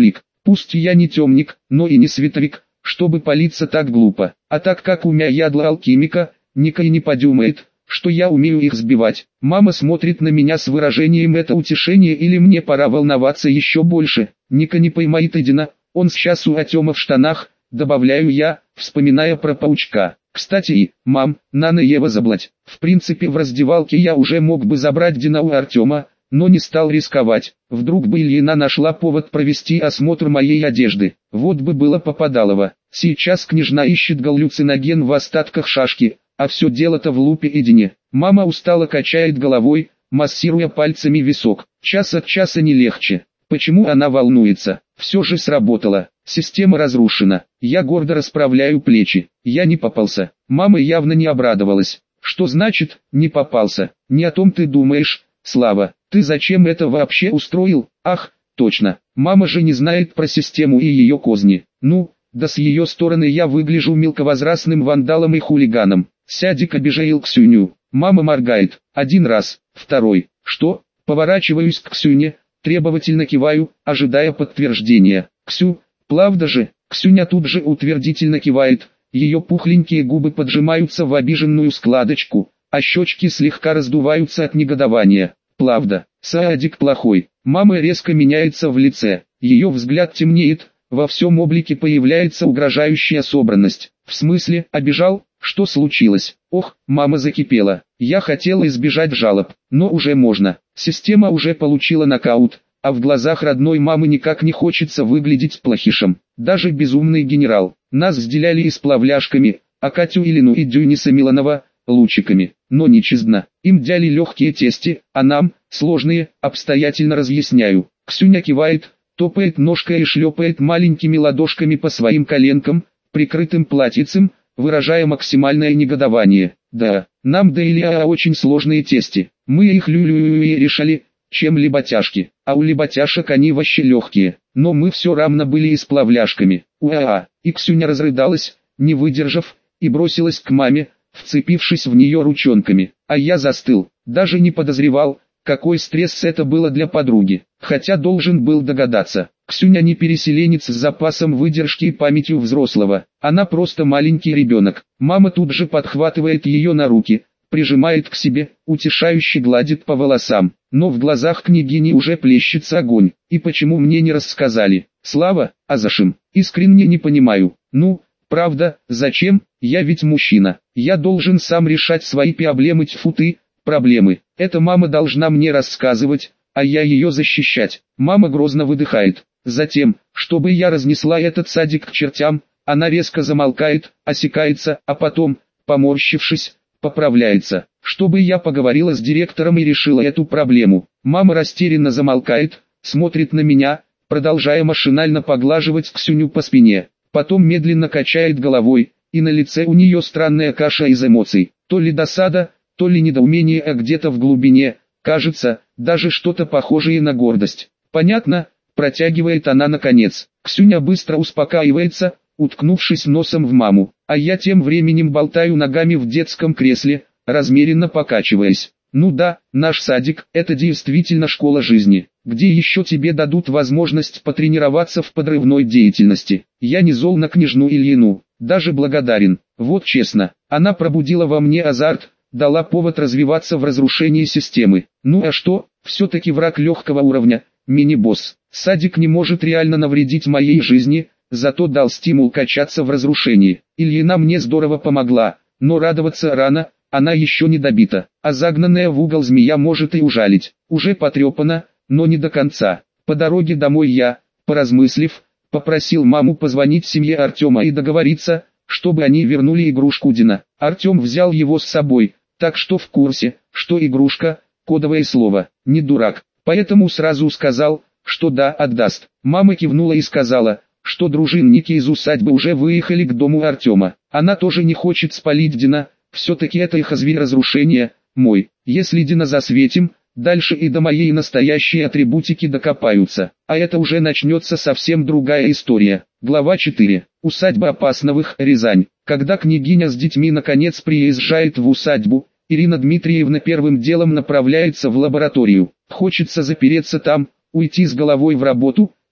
Пусть я не темник, но и не световик, чтобы палиться так глупо. А так как у меня ядла алхимика, Ника и не подумает, что я умею их сбивать. Мама смотрит на меня с выражением «это утешение» или «мне пора волноваться еще больше». Ника не поймает Эдина, он сейчас у Артема в штанах, добавляю я, вспоминая про паучка. Кстати, мам, Нана Ева заблать. В принципе в раздевалке я уже мог бы забрать Дина у Артема, но не стал рисковать. Вдруг бы Ильина нашла повод провести осмотр моей одежды. Вот бы было попадалово. Сейчас княжна ищет галлюциноген в остатках шашки, а все дело-то в Лупе и Дине. Мама устало качает головой, массируя пальцами висок. Час от часа не легче. Почему она волнуется? Все же сработало. Система разрушена. Я гордо расправляю плечи. Я не попался. Мама явно не обрадовалась. Что значит «не попался»? Не о том ты думаешь, Слава. Ты зачем это вообще устроил? Ах, точно. Мама же не знает про систему и ее козни. Ну, да с ее стороны я выгляжу мелковозрастным вандалом и хулиганом. Сядик обижал Ксюню. Мама моргает. Один раз, второй. Что? Поворачиваюсь к Ксюне, требовательно киваю, ожидая подтверждения. Ксю, правда же? Ксюня тут же утвердительно кивает. Ее пухленькие губы поджимаются в обиженную складочку, а щечки слегка раздуваются от негодования. Правда, Саадик плохой. Мама резко меняется в лице. Ее взгляд темнеет, во всем облике появляется угрожающая собранность. В смысле, обижал? Что случилось? Ох, мама закипела. Я хотела избежать жалоб, но уже можно. Система уже получила нокаут, а в глазах родной мамы никак не хочется выглядеть плохишем. Даже безумный генерал. Нас разделяли и сплавляшками, а Катю Илину и Дюниса Миланова – лучиками. Но не честно. Им дали легкие тести, а нам – сложные, обстоятельно разъясняю. Ксюня кивает, топает ножкой и шлепает маленькими ладошками по своим коленкам, прикрытым платьицем, выражая максимальное негодование. Да, нам дали очень сложные тести. Мы их решали, чем либотяшки, а у либотяшек они вообще легкие. Но мы все равно были и сплавляшками. И Ксюня разрыдалась, не выдержав, и бросилась к маме, вцепившись в нее ручонками. А я застыл, даже не подозревал, какой стресс это было для подруги. Хотя должен был догадаться. Ксюня не переселенец с запасом выдержки и памятью взрослого. Она просто маленький ребенок. Мама тут же подхватывает ее на руки, прижимает к себе, утешающе гладит по волосам. Но в глазах княгини уже плещется огонь. И почему мне не рассказали? Слава, а зачем? Искренне не понимаю. Ну, правда, зачем? Я ведь мужчина. Я должен сам решать свои проблемы, проблемы. Это мама должна мне рассказывать, а я ее защищать. Мама грозно выдыхает. Затем, чтобы я разнесла этот садик к чертям, она резко замолкает, осекается, а потом, поморщившись, поправляется. Чтобы я поговорила с директором и решила эту проблему. Мама растерянно замолкает, смотрит на меня, продолжая машинально поглаживать Ксюню по спине. Потом медленно качает головой, и на лице у нее странная каша из эмоций. То ли досада, то ли недоумение, а где-то в глубине, кажется, даже что-то похожее на гордость. Понятно, протягивает она наконец. Ксюня быстро успокаивается, уткнувшись носом в маму. А я тем временем болтаю ногами в детском кресле, размеренно покачиваясь. Ну да, наш садик – это действительно школа жизни, где еще тебе дадут возможность потренироваться в подрывной деятельности. Я не зол на княжну Ильину, даже благодарен. Вот честно, она пробудила во мне азарт, дала повод развиваться в разрушении системы. Ну а что, все-таки враг легкого уровня, мини-босс. Садик не может реально навредить моей жизни, зато дал стимул качаться в разрушении. Ильина мне здорово помогла, но радоваться рано, она еще не добита, а загнанная в угол змея может и ужалить. Уже потрепана, но не до конца. По дороге домой я, поразмыслив, попросил маму позвонить семье Артема и договориться, чтобы они вернули игрушку Дина. Артем взял его с собой, так что в курсе, что игрушка – кодовое слово, не дурак. Поэтому сразу сказал, что да, отдаст. Мама кивнула и сказала, что дружинники из усадьбы уже выехали к дому Артема. Она тоже не хочет спалить Дина, все-таки это их зверь разрушения, мой. Если Дина засветим, дальше и до моей настоящей атрибутики докопаются. А это уже начнется совсем другая история. Глава 4. Усадьба Опасновых, Рязань. Когда княгиня с детьми наконец приезжает в усадьбу, Ирина Дмитриевна первым делом направляется в лабораторию. Хочется запереться там, уйти с головой в работу,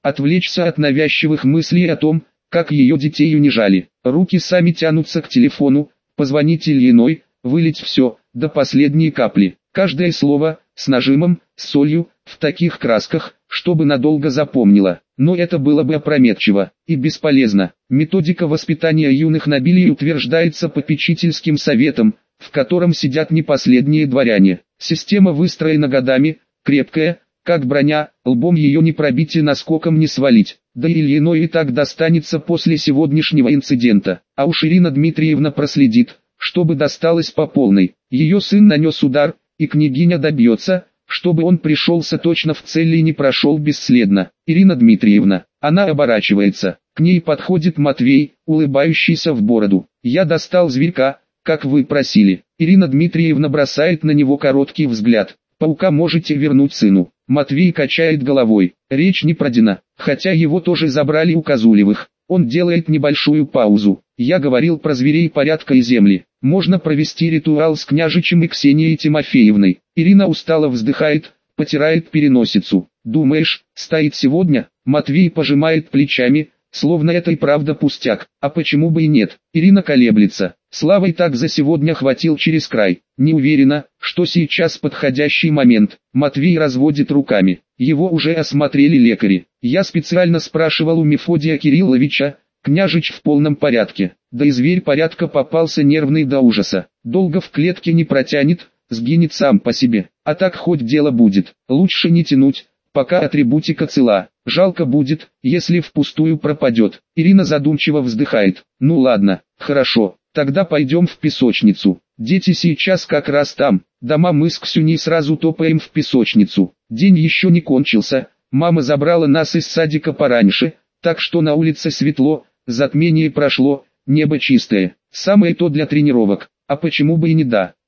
отвлечься от навязчивых мыслей о том, как ее детей унижали. Руки сами тянутся к телефону, позвонить Ильиной, вылить все, до последней капли. Каждое слово, с нажимом, с солью, в таких красках, чтобы надолго запомнила. Но это было бы опрометчиво и бесполезно. Методика воспитания юных нобелей утверждается попечительским советом, в котором сидят не последние дворяне. Система выстроена годами, крепкая, как броня, лбом ее не пробить и наскоком не свалить. Да и Ильиной и так достанется после сегодняшнего инцидента. А уж Ирина Дмитриевна проследит, чтобы досталось по полной. Ее сын нанес удар, и княгиня добьется, чтобы он пришелся точно в цель и не прошел бесследно. Ирина Дмитриевна, она оборачивается, к ней подходит Матвей, улыбающийся в бороду. Я достал зверька, как вы просили. Ирина Дмитриевна бросает на него короткий взгляд. Паука можете вернуть сыну. Матвей качает головой. Речь не про Дина, хотя его тоже забрали у Козулевых. Он делает небольшую паузу. Я говорил про зверей порядка и земли. Можно провести ритуал с княжичем и Ксенией Тимофеевной. Ирина устало вздыхает, потирает переносицу. Думаешь, стоит сегодня? Матвей пожимает плечами, словно это и правда пустяк. А почему бы и нет? Ирина колеблется. Слава и так за сегодня хватил через край. Не уверена, что сейчас подходящий момент. Матвей разводит руками. Его уже осмотрели лекари. Я специально спрашивал у Мефодия Кирилловича. Княжич в полном порядке. Да и зверь порядка попался нервный до ужаса. Долго в клетке не протянет, сгинет сам по себе. А так хоть дело будет. Лучше не тянуть, пока атрибутика цела. Жалко будет, если впустую пропадет. Ирина задумчиво вздыхает. Ну ладно, хорошо, тогда пойдем в песочницу. Дети сейчас как раз там. Дома мы с Ксюней сразу топаем в песочницу. День еще не кончился. Мама забрала нас из садика пораньше, так что на улице светло, затмение прошло, небо чистое. Самое то для тренировок. А почему бы и не да?